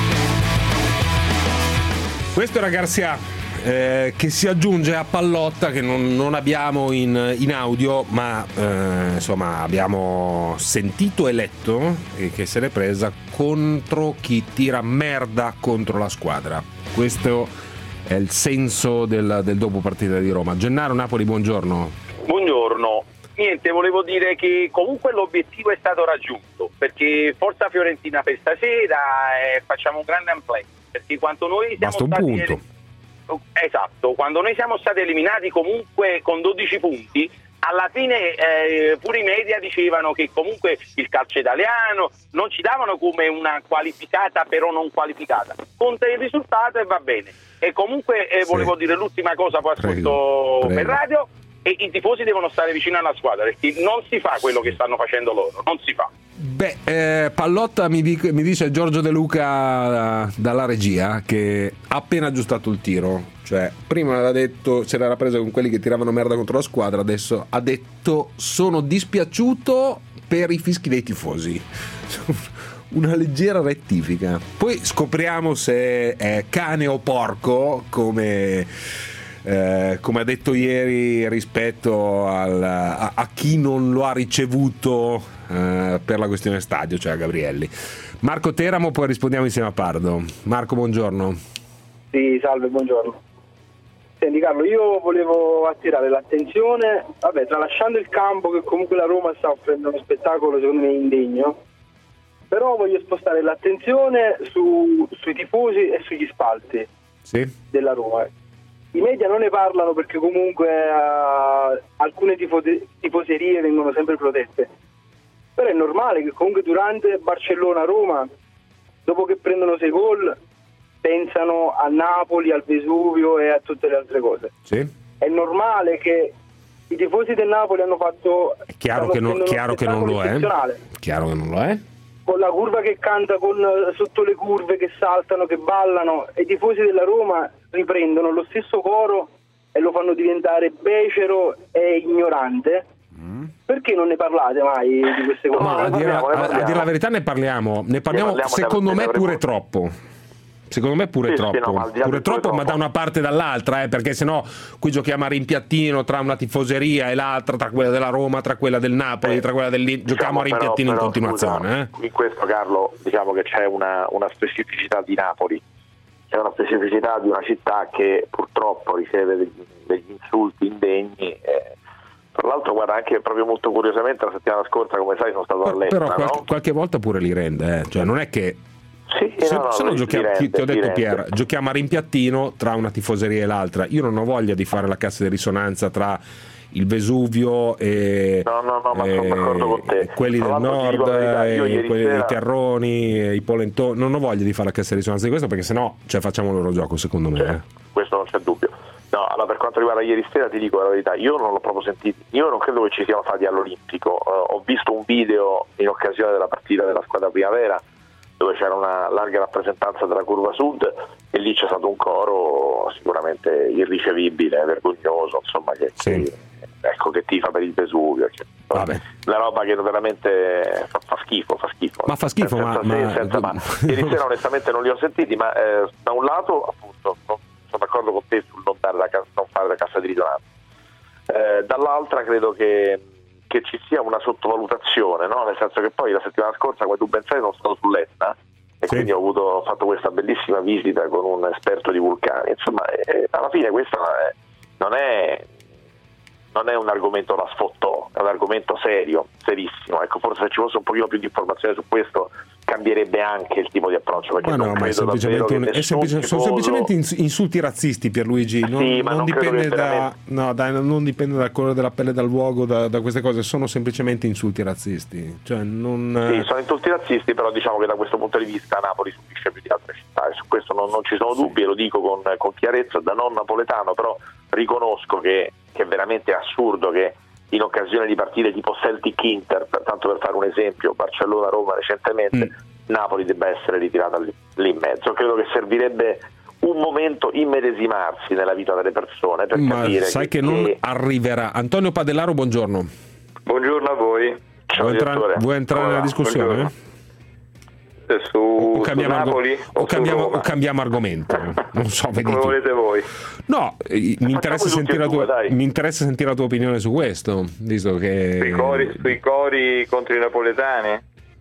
[SPEAKER 3] Questo era Garcia, eh, che si aggiunge a Pallotta, che non, non abbiamo in, in audio, ma eh, insomma abbiamo sentito e letto, e che se l'è presa contro chi tira merda contro la squadra. Questo è il senso del, del dopo partita di Roma. Gennaro Napoli, buongiorno.
[SPEAKER 10] Buongiorno. Niente, volevo dire che comunque l'obiettivo è stato raggiunto, perché forza Fiorentina per stasera e facciamo un grande unplay, perché quando noi siamo
[SPEAKER 3] Basta un
[SPEAKER 10] stati
[SPEAKER 3] punto.
[SPEAKER 10] esatto, quando noi siamo stati eliminati comunque con dodici punti, alla fine eh, pure i media dicevano che comunque il calcio italiano non ci davano come una qualificata però non qualificata, conta il risultato e va bene. E comunque eh, volevo sì. dire l'ultima cosa, poi ascolto prego, prego. per radio, e i tifosi devono stare vicino alla squadra, perché non si fa quello che stanno facendo loro, non si fa.
[SPEAKER 3] Beh, eh, Pallotta mi, dic- mi dice Giorgio De Luca dalla regia che ha appena aggiustato il tiro, cioè prima aveva detto se l'era presa con quelli che tiravano merda contro la squadra, adesso ha detto sono dispiaciuto per i fischi dei tifosi. Una leggera rettifica, poi scopriamo se è cane o porco, come Eh, come ha detto ieri rispetto al, a, a chi non lo ha ricevuto eh, per la questione stadio, cioè a Gabrielli. Marco Teramo, poi rispondiamo insieme a Pardo. Marco, buongiorno.
[SPEAKER 11] Sì, salve, buongiorno. Senti Carlo, io volevo attirare l'attenzione, vabbè, tralasciando il campo che comunque la Roma sta offrendo uno spettacolo secondo me indegno, però voglio spostare l'attenzione su, sui tifosi e sugli spalti
[SPEAKER 3] sì.
[SPEAKER 11] della Roma. I media non ne parlano perché comunque uh, alcune tifose- tifoserie vengono sempre protette, però è normale che comunque durante Barcellona-Roma, dopo che prendono sei gol, pensano a Napoli, al Vesuvio e a tutte le altre cose.
[SPEAKER 3] Sì.
[SPEAKER 11] È normale che i tifosi del Napoli hanno fatto...
[SPEAKER 3] È chiaro che non, chiaro che non lo è. Chiaro che non lo è.
[SPEAKER 11] Con la curva che canta, con sotto le curve che saltano, che ballano, e i tifosi della Roma riprendono lo stesso coro e lo fanno diventare becero e ignorante. Mm. Perché non ne parlate mai di queste cose?
[SPEAKER 3] No, a, dire, a, a dire la verità ne parliamo, ne parliamo, ne parliamo secondo me pure troppo. Secondo me pure sì, troppo, sì, no, ma pure troppo, troppo, ma da una parte e dall'altra, eh, perché sennò qui giochiamo a rimpiattino tra una tifoseria e l'altra, tra quella della Roma, tra quella del Napoli, eh, tra quella del diciamo, giochiamo a rimpiattino però, in però, continuazione.
[SPEAKER 4] Scusa, eh. In questo, Carlo, diciamo che c'è una, una specificità di Napoli, c'è una specificità di una città che purtroppo riceve degli, degli insulti indegni. Eh. Tra l'altro, guarda, anche proprio molto curiosamente la settimana scorsa, come sai, sono stato a Letta,
[SPEAKER 3] però qualche,
[SPEAKER 4] no?
[SPEAKER 3] qualche volta pure li rende, eh. Cioè non è che
[SPEAKER 4] Sì,
[SPEAKER 3] se
[SPEAKER 4] no, no,
[SPEAKER 3] se no giochiamo,
[SPEAKER 4] rende,
[SPEAKER 3] ti ho detto
[SPEAKER 4] rende.
[SPEAKER 3] Pier, giochiamo a rimpiattino tra una tifoseria e l'altra. Io non ho voglia di fare la cassa di risonanza tra il Vesuvio e,
[SPEAKER 4] no, no, no, ma sono
[SPEAKER 3] e,
[SPEAKER 4] d'accordo con te.
[SPEAKER 3] e quelli
[SPEAKER 4] Tra
[SPEAKER 3] del nord e quelli
[SPEAKER 4] sera...
[SPEAKER 3] dei Terroni e i Polentoni. Non ho voglia di fare la cassa di risonanza di questo, perché sennò cioè, facciamo il loro gioco, secondo me.
[SPEAKER 4] Cioè,
[SPEAKER 3] eh.
[SPEAKER 4] Questo non c'è dubbio. No, allora, per quanto riguarda ieri sera ti dico la verità, io non l'ho proprio sentito, io non credo che ci siano stati all'Olimpico. Uh, ho visto un video in occasione della partita della squadra Primavera dove c'era una larga rappresentanza della Curva Sud e lì c'è stato un coro sicuramente irricevibile, vergognoso, insomma, che,
[SPEAKER 3] sì.
[SPEAKER 4] che, ecco, che tifa per il Vesuvio, che, la roba che veramente fa, fa schifo, fa schifo.
[SPEAKER 3] Ma fa schifo,
[SPEAKER 4] senza,
[SPEAKER 3] ma,
[SPEAKER 4] senza, senza,
[SPEAKER 3] ma...
[SPEAKER 4] ma ieri sera onestamente non li ho sentiti, ma eh, da un lato appunto non, sono d'accordo con te sul non, dare la, non fare la cassa di risonanza, eh, dall'altra credo che che ci sia una sottovalutazione, no? Nel senso che poi la settimana scorsa, come tu ben sai, sono stato sull'Etna e sì. quindi ho, avuto, ho fatto questa bellissima visita con un esperto di vulcani, insomma, e alla fine questo è, non, è, non è un argomento da sfottò, è un argomento serio, serissimo. Ecco, forse se ci fosse un pochino più di informazione su questo cambierebbe anche il tipo di approccio, perché
[SPEAKER 3] ma no,
[SPEAKER 4] non
[SPEAKER 3] ma è
[SPEAKER 4] credo
[SPEAKER 3] semplicemente un, è semplice,
[SPEAKER 4] tifoso...
[SPEAKER 3] sono semplicemente insulti razzisti, Pierluigi. Non,
[SPEAKER 4] sì, ma
[SPEAKER 3] non,
[SPEAKER 4] non
[SPEAKER 3] dipende da,
[SPEAKER 4] veramente...
[SPEAKER 3] no, dai, non dipende dal colore della pelle, dal luogo, da, da queste cose, sono semplicemente insulti razzisti. Cioè, non...
[SPEAKER 4] Sì, sono insulti razzisti, però diciamo che da questo punto di vista Napoli subisce più di altre città, e su questo non, non ci sono dubbi, e lo dico con, con chiarezza da non napoletano, però riconosco che, che è veramente assurdo che in occasione di partite tipo Celtic-Inter, tanto per fare un esempio, Barcellona-Roma recentemente, mm. Napoli debba essere ritirata lì, lì in mezzo. Credo che servirebbe un momento immedesimarsi nella vita delle persone per
[SPEAKER 3] Ma
[SPEAKER 4] capire
[SPEAKER 3] sai che,
[SPEAKER 4] che
[SPEAKER 3] non arriverà. Antonio Padellaro, buongiorno.
[SPEAKER 9] Buongiorno a voi.
[SPEAKER 4] Ciao,
[SPEAKER 3] vuoi, entra- vuoi entrare
[SPEAKER 9] Hola,
[SPEAKER 3] nella discussione?
[SPEAKER 9] Su,
[SPEAKER 3] o, cambiamo
[SPEAKER 9] su Napoli
[SPEAKER 3] argo-
[SPEAKER 9] o,
[SPEAKER 3] o, cambiamo,
[SPEAKER 9] Roma?
[SPEAKER 3] o cambiamo argomento, non so, vedi
[SPEAKER 9] come
[SPEAKER 3] tu.
[SPEAKER 9] volete voi.
[SPEAKER 3] No, eh, mi interessa, sentire la
[SPEAKER 4] due,
[SPEAKER 3] tua,
[SPEAKER 4] dai.
[SPEAKER 3] mi interessa sentire la tua opinione su questo, visto che
[SPEAKER 9] Sui cori, sui cori contro i napoletani?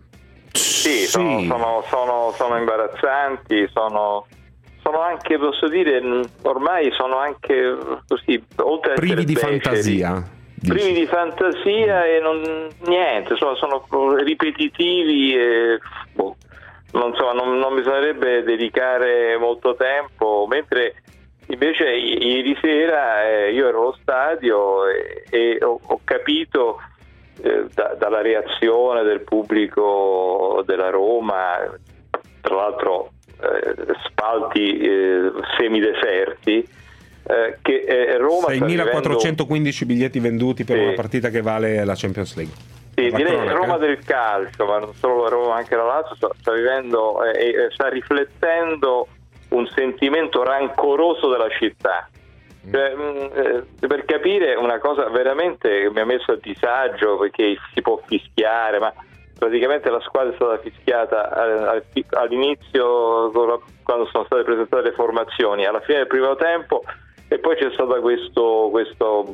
[SPEAKER 9] Sì,
[SPEAKER 3] sì.
[SPEAKER 9] Sono, sono, sono, sono imbarazzanti, sono, sono anche, posso dire, ormai sono anche così, oltre a
[SPEAKER 3] privi
[SPEAKER 9] essere
[SPEAKER 3] di
[SPEAKER 9] beceri,
[SPEAKER 3] fantasia.
[SPEAKER 9] privi
[SPEAKER 3] dici.
[SPEAKER 9] di fantasia e non, niente, sono, sono ripetitivi e boh, non, so, non, non bisognerebbe dedicare molto tempo, mentre invece i- ieri sera eh, io ero allo stadio e, e ho, ho capito eh, da, dalla reazione del pubblico della Roma, tra l'altro eh, spalti eh, semideserti, eh, che eh, Roma
[SPEAKER 3] seimilaquattrocentoquindici biglietti venduti per
[SPEAKER 9] Sì.
[SPEAKER 3] una partita che vale la Champions League.
[SPEAKER 9] Sì,
[SPEAKER 3] La
[SPEAKER 9] direi
[SPEAKER 3] cronaca.
[SPEAKER 9] Roma del calcio, ma non solo la Roma, anche la Lazio sta, sta vivendo e eh, sta riflettendo un sentimento rancoroso della città. Cioè, mh, eh, per capire una cosa veramente che mi ha messo a disagio, perché si può fischiare, ma praticamente la squadra è stata fischiata eh, all'inizio quando sono state presentate le formazioni, alla fine del primo tempo, e poi c'è stato questo, questo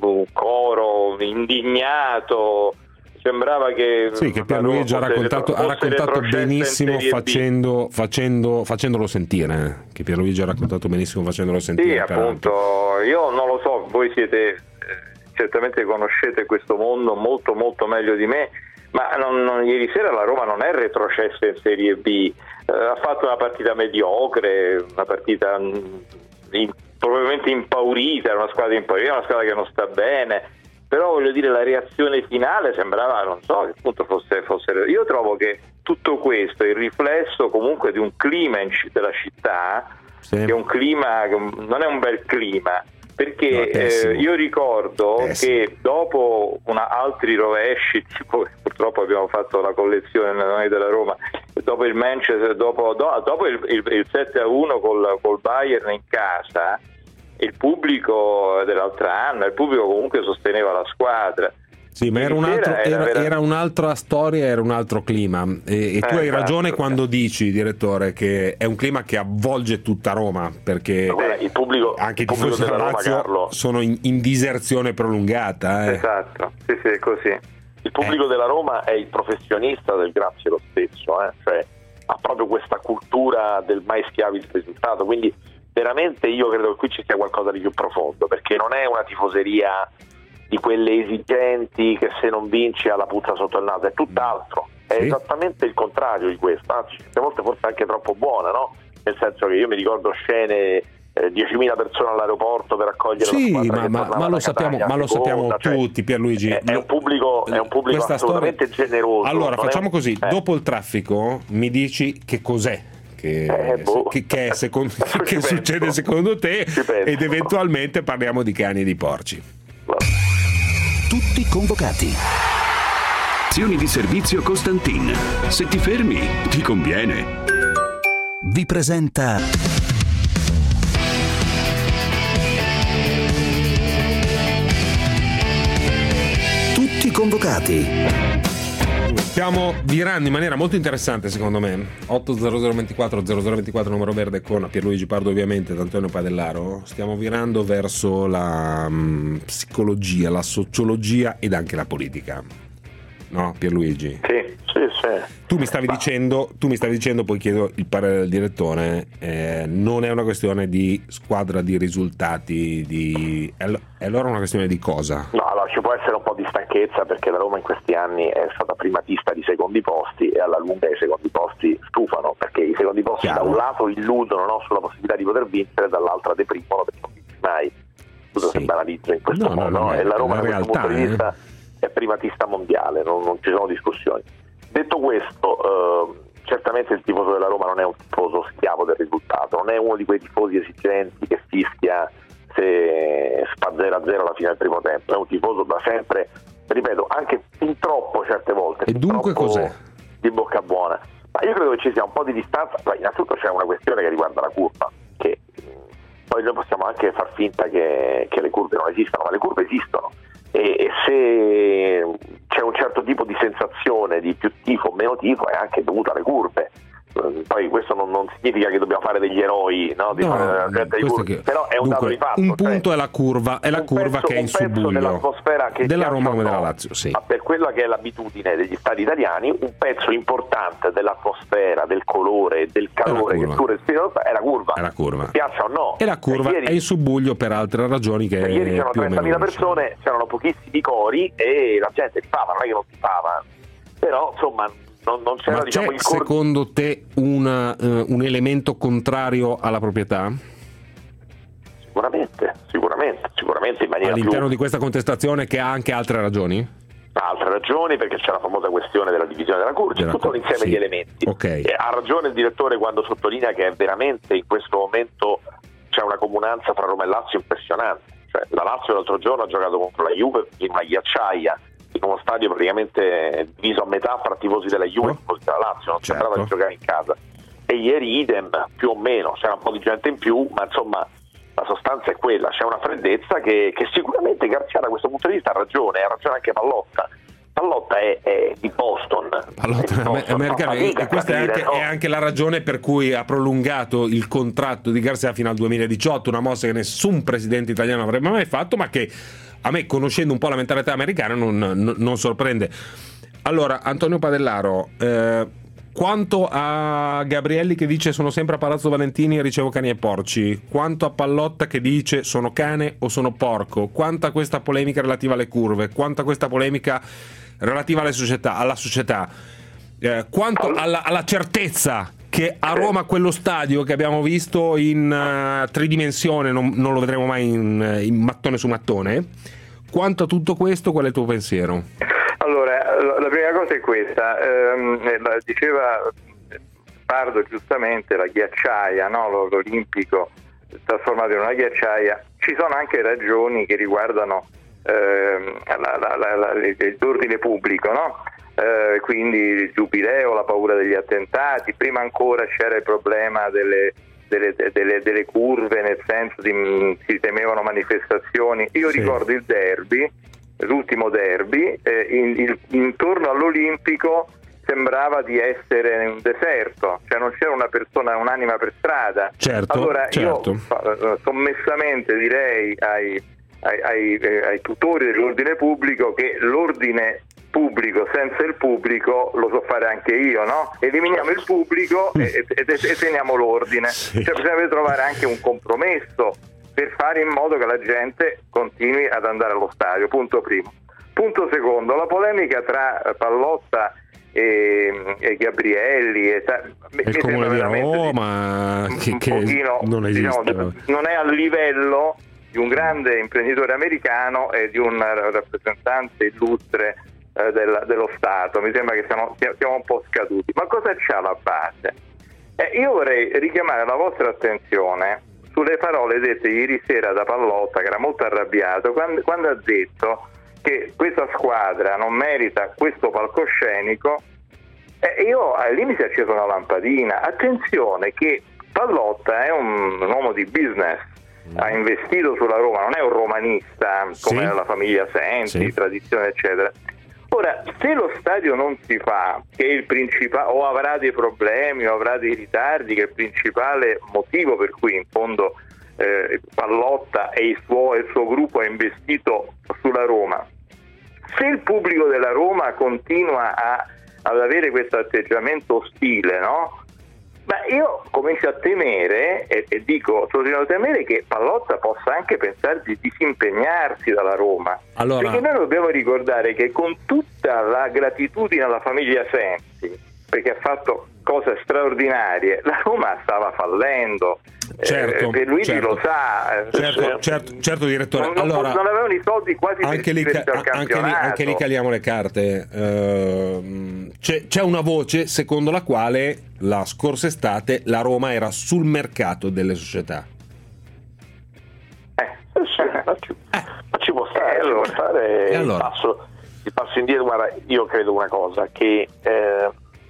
[SPEAKER 9] coro indignato. Sembrava che
[SPEAKER 3] Sì, che Pierluigi ha raccontato, ha raccontato benissimo facendo, facendo, facendolo sentire, eh. che Pierluigi ha raccontato benissimo facendolo sentire.
[SPEAKER 9] Sì, appunto, io non lo so, voi siete eh, certamente conoscete questo mondo molto molto meglio di me, ma non, non, ieri sera la Roma non è retrocessa in Serie B, eh, ha fatto una partita mediocre, una partita mh, in, probabilmente impaurita, era una squadra impaurita, una squadra che non sta bene. Però voglio dire, la reazione finale sembrava, non so, che appunto fosse, fosse... Io trovo che tutto questo è il riflesso comunque di un clima in, della città, sì. che è un clima, che non è un bel clima, perché no, eh, io ricordo pessimo. che dopo una, altri rovesci, tipo purtroppo abbiamo fatto la collezione noi della Roma, dopo il Manchester, dopo, do, dopo il, il, il sette a uno col, col Bayern in casa, il pubblico dell'altro anno, il pubblico comunque sosteneva la squadra.
[SPEAKER 3] Sì, ma era, un altro, era, era, era un'altra storia, era un altro clima. E, e tu eh, hai ragione esatto. quando dici, direttore, che è un clima che avvolge tutta Roma, perché
[SPEAKER 4] guarda, il pubblico,
[SPEAKER 3] anche i
[SPEAKER 4] tifosi
[SPEAKER 3] tifosi della Lazio sono in, in diserzione prolungata. Eh.
[SPEAKER 9] Esatto, sì, sì, è così.
[SPEAKER 4] Il pubblico eh. della Roma è il professionista del grazie lo stesso, eh? Cioè, ha proprio questa cultura del mai schiavi del risultato, quindi veramente io credo che qui ci sia qualcosa di più profondo, perché non è una tifoseria di quelle esigenti che se non vinci ha la puzza sotto il naso, è tutt'altro, è sì. esattamente il contrario di questo, anzi certe volte forse anche troppo buona, no? Nel senso che io mi ricordo scene eh, diecimila persone all'aeroporto per accogliere
[SPEAKER 3] sì,
[SPEAKER 4] la squadra
[SPEAKER 3] ma, ma, ma lo sappiamo, ma lo sappiamo cioè, tutti, Pierluigi.
[SPEAKER 4] È, è un pubblico, è un pubblico assolutamente storia... generoso.
[SPEAKER 3] Allora facciamo
[SPEAKER 4] un...
[SPEAKER 3] così, eh. dopo il traffico mi dici che cos'è che, eh, boh. che, che, è secondo, che succede secondo te ed eventualmente parliamo di cani e di porci.
[SPEAKER 12] Tutti convocati. Azioni di servizio Costantin. Se ti fermi, ti conviene. Vi presenta Tutti convocati.
[SPEAKER 3] Stiamo virando in maniera molto interessante secondo me. otto zero zero ventiquattro zero zero ventiquattro numero verde con Pierluigi Pardo ovviamente, Antonio Padellaro. Stiamo virando verso la um, psicologia, la sociologia ed anche la politica. no Pierluigi?
[SPEAKER 4] Sì, sì, sì.
[SPEAKER 3] Tu mi stavi Ma... dicendo, tu mi stavi dicendo, poi chiedo il parere del direttore, eh, non è una questione di squadra, di risultati, di... è allora una questione di cosa?
[SPEAKER 4] No, allora ci può essere un po' di stanchezza perché la Roma in questi anni è stata primatista di secondi posti e alla lunga i secondi posti stufano, perché i secondi posti Chiaro. da un lato illudono, no, sulla possibilità di poter vincere, dall'altro deprimono perché non vinci mai. Tutto sì. si banalizza in questo
[SPEAKER 3] no,
[SPEAKER 4] modo,
[SPEAKER 3] no, no,
[SPEAKER 4] e la Roma da questo
[SPEAKER 3] realtà,
[SPEAKER 4] punto di vista
[SPEAKER 3] eh.
[SPEAKER 4] è primatista mondiale, non, non ci sono discussioni. Detto questo, eh, certamente il tifoso della Roma non è un tifoso schiavo del risultato, non è uno di quei tifosi esigenti che fischia se fa zero a zero alla fine del primo tempo, è un tifoso da sempre, ripeto, anche fin troppo certe volte.
[SPEAKER 3] E dunque cos'è?
[SPEAKER 4] Di bocca buona. Ma io credo che ci sia un po' di distanza. Beh, innanzitutto c'è una questione che riguarda la curva, che poi noi possiamo anche far finta che, che le curve non esistano, ma le curve esistono. E, e se c'è un certo tipo di sensazione di più tifo o meno tifo è anche dovuto alle curve. Poi questo non, non significa che dobbiamo fare degli eroi, no? Di
[SPEAKER 3] no,
[SPEAKER 4] fare una di curve, che... però è un
[SPEAKER 3] Dunque,
[SPEAKER 4] dato di fatto.
[SPEAKER 3] Un punto
[SPEAKER 4] cioè,
[SPEAKER 3] è la curva, è la curva
[SPEAKER 4] pezzo,
[SPEAKER 3] che è in subbuglio
[SPEAKER 4] dell'atmosfera che
[SPEAKER 3] della Roma come della
[SPEAKER 4] no,
[SPEAKER 3] Lazio, sì.
[SPEAKER 4] Ma per quella che è l'abitudine degli stadi italiani, un pezzo importante dell'atmosfera, del colore, del calore che tu respiri è la curva.
[SPEAKER 3] È la curva.
[SPEAKER 4] Piaccia o no?
[SPEAKER 3] E la curva
[SPEAKER 4] ieri,
[SPEAKER 3] è in subbuglio per altre ragioni che
[SPEAKER 4] ieri c'erano
[SPEAKER 3] più o meno
[SPEAKER 4] trentamila persone, c'erano pochissimi cori e la gente tifava, non è che non tifava, però insomma non, non c'era.
[SPEAKER 3] Ma
[SPEAKER 4] diciamo
[SPEAKER 3] c'è
[SPEAKER 4] il cor-
[SPEAKER 3] secondo te una, uh, un elemento contrario alla proprietà?
[SPEAKER 4] Sicuramente, sicuramente, sicuramente in maniera
[SPEAKER 3] all'interno
[SPEAKER 4] più...
[SPEAKER 3] di questa contestazione che ha anche altre ragioni?
[SPEAKER 4] Altre ragioni, perché c'è la famosa questione della divisione della curva, c'è tutto un insieme
[SPEAKER 3] sì.
[SPEAKER 4] di elementi.
[SPEAKER 3] Okay.
[SPEAKER 4] E ha ragione il direttore quando sottolinea che è veramente in questo momento c'è una comunanza tra Roma e Lazio impressionante. Cioè, la Lazio l'altro giorno ha giocato contro la Juve in una ghiacciaia, in uno stadio praticamente diviso a metà fra tifosi della Juve e tifosi della Lazio, non
[SPEAKER 3] certo.
[SPEAKER 4] sembrava di giocare in casa. E ieri idem, più o meno, c'era un po' di gente in più, ma insomma la sostanza è quella, c'è una freddezza che, che sicuramente Garcia da questo punto di vista ha ragione, ha ragione anche Pallotta. Pallotta è, è di Boston,
[SPEAKER 3] Pallotta è, Boston, americano, e questa capire, è, anche, no? è anche la ragione per cui ha prolungato il contratto di Garcia fino al duemiladiciotto, una mossa che nessun presidente italiano avrebbe mai fatto, ma che a me, conoscendo un po' la mentalità americana, non, non, non sorprende. Allora, Antonio Padellaro, eh, quanto a Gabrielli che dice sono sempre a Palazzo Valentini e ricevo cani e porci, quanto a Pallotta che dice sono cane o sono porco, quanto a questa polemica relativa alle curve, quanto a questa polemica relativa alle società, alla società, eh, quanto alla, alla certezza che a Roma quello stadio che abbiamo visto in uh, tridimensione non, non lo vedremo mai in, in mattone su mattone, quanto a tutto questo qual è il tuo pensiero?
[SPEAKER 9] Allora, la prima cosa è questa, ehm, diceva Pardo giustamente, la ghiacciaia, no? L'Olimpico trasformato in una ghiacciaia, ci sono anche ragioni che riguardano ehm, la, la, la, la, l'ordine pubblico, no? Eh, quindi il giubileo, la paura degli attentati, prima ancora c'era il problema delle, delle, delle, delle curve, nel senso di si temevano manifestazioni. Io sì. ricordo il derby, l'ultimo derby, eh, in, il, intorno all'Olimpico sembrava di essere in un deserto, cioè non c'era una persona, un'anima per strada.
[SPEAKER 3] Certo,
[SPEAKER 9] allora
[SPEAKER 3] certo.
[SPEAKER 9] io sommessamente direi ai, ai, ai, ai tutori dell'ordine pubblico che l'ordine pubblico senza il pubblico lo so fare anche io, no? Eliminiamo il pubblico e, e, e teniamo l'ordine. Sì. Cioè bisogna trovare anche un compromesso per fare in modo che la gente continui ad andare allo stadio, punto primo. Punto secondo, la polemica tra Pallotta e, e Gabrielli e ta,
[SPEAKER 3] mi, il mi Comune di Roma
[SPEAKER 9] di,
[SPEAKER 3] che,
[SPEAKER 9] un
[SPEAKER 3] che
[SPEAKER 9] pochino,
[SPEAKER 3] non esiste,
[SPEAKER 9] diciamo, non è a livello di un grande imprenditore americano e di un rappresentante illustre eh, del, dello Stato. Mi sembra che siamo, siamo un po' scaduti. Ma cosa c'è alla base? Eh, io vorrei richiamare la vostra attenzione sulle parole dette ieri sera da Pallotta, che era molto arrabbiato quando, quando ha detto che questa squadra non merita questo palcoscenico. Eh, io eh, lì mi si è accesa una lampadina. Attenzione che Pallotta è un, un uomo di business, mm. ha investito sulla Roma, non è un romanista come sì. la famiglia Senti, sì. tradizione eccetera. Ora, se lo stadio non si fa, che è il principale, o avrà dei problemi o avrà dei ritardi, che è il principale motivo per cui in fondo eh, Pallotta e il suo, il suo gruppo ha investito sulla Roma, Se il pubblico della Roma continua a, ad avere questo atteggiamento ostile, no? Ma io comincio a temere, e, e dico, continuo a temere che Pallotta possa anche pensare di disimpegnarsi dalla Roma.
[SPEAKER 3] Allora...
[SPEAKER 9] Perché noi dobbiamo ricordare che con tutta la gratitudine alla famiglia Sensi, perché ha fatto cose straordinarie, la Roma stava fallendo.
[SPEAKER 3] Certo,
[SPEAKER 9] eh, Pierluigi
[SPEAKER 3] certo.
[SPEAKER 9] lo sa.
[SPEAKER 3] Certo, certo, certo direttore.
[SPEAKER 9] Non, non,
[SPEAKER 3] allora,
[SPEAKER 9] non avevano i soldi quasi
[SPEAKER 3] anche lì,
[SPEAKER 9] per il
[SPEAKER 3] anche, lì, anche lì caliamo le carte. Uh, c'è, c'è una voce secondo la quale la scorsa estate la Roma era sul mercato delle società.
[SPEAKER 8] Eh, sì, ma, ci, ma ci può stare, ci può stare
[SPEAKER 3] e allora?
[SPEAKER 8] il, passo, il passo indietro. Guarda, io credo una cosa, che eh,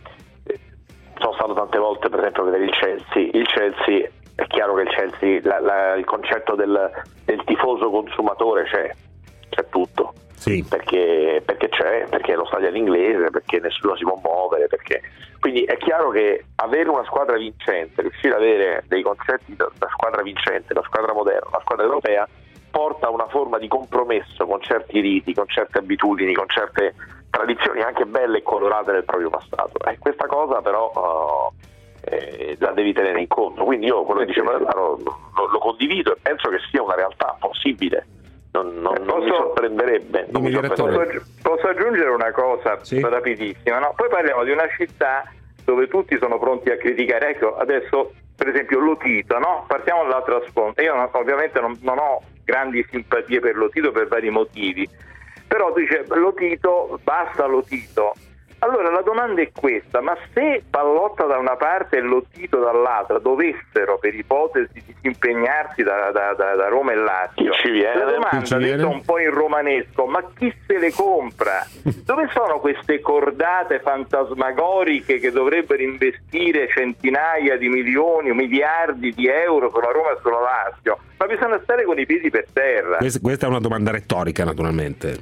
[SPEAKER 8] sono stato tante volte per esempio a vedere il Chelsea. Il Chelsea è chiaro che il Chelsea, la, la, il concetto del, del tifoso consumatore c'è, c'è tutto.
[SPEAKER 3] Sì.
[SPEAKER 8] Perché, perché c'è, perché lo stadio è in inglese, perché nessuno si può muovere, perché... quindi è chiaro che avere una squadra vincente, riuscire ad avere dei concetti da, da squadra vincente, da squadra moderna, una squadra europea, porta a una forma di compromesso con certi riti, con certe abitudini, con certe tradizioni anche belle e colorate del proprio passato. E questa cosa però uh, eh, la devi tenere in conto. Quindi io quello che diceva Dell'Aro lo, lo condivido e penso che sia una realtà possibile. Non, non, non
[SPEAKER 9] posso,
[SPEAKER 8] mi sorprenderebbe, non mi sorprenderebbe.
[SPEAKER 9] Posso, posso aggiungere una cosa
[SPEAKER 3] sì.
[SPEAKER 9] rapidissima, no? Poi parliamo di una città dove tutti sono pronti a criticare. Ecco, adesso per esempio Lotito, no? Partiamo dall'altra sponda. Io non, ovviamente non, non ho grandi simpatie per Lotito per vari motivi, però dice Lotito, basta Lotito. Allora la domanda è questa: ma se Pallotta da una parte e Lotito dall'altra dovessero per ipotesi disimpegnarsi da, da, da, da Roma e Lazio,
[SPEAKER 8] chi ci viene?
[SPEAKER 9] la domanda
[SPEAKER 3] Chi ci viene?
[SPEAKER 9] detta un po' in romanesco: ma chi se le compra? Dove sono queste cordate fantasmagoriche che dovrebbero investire centinaia di milioni o miliardi di euro sulla Roma e sulla Lazio? Ma bisogna stare con i piedi per terra.
[SPEAKER 3] Questa, questa è una domanda retorica, naturalmente.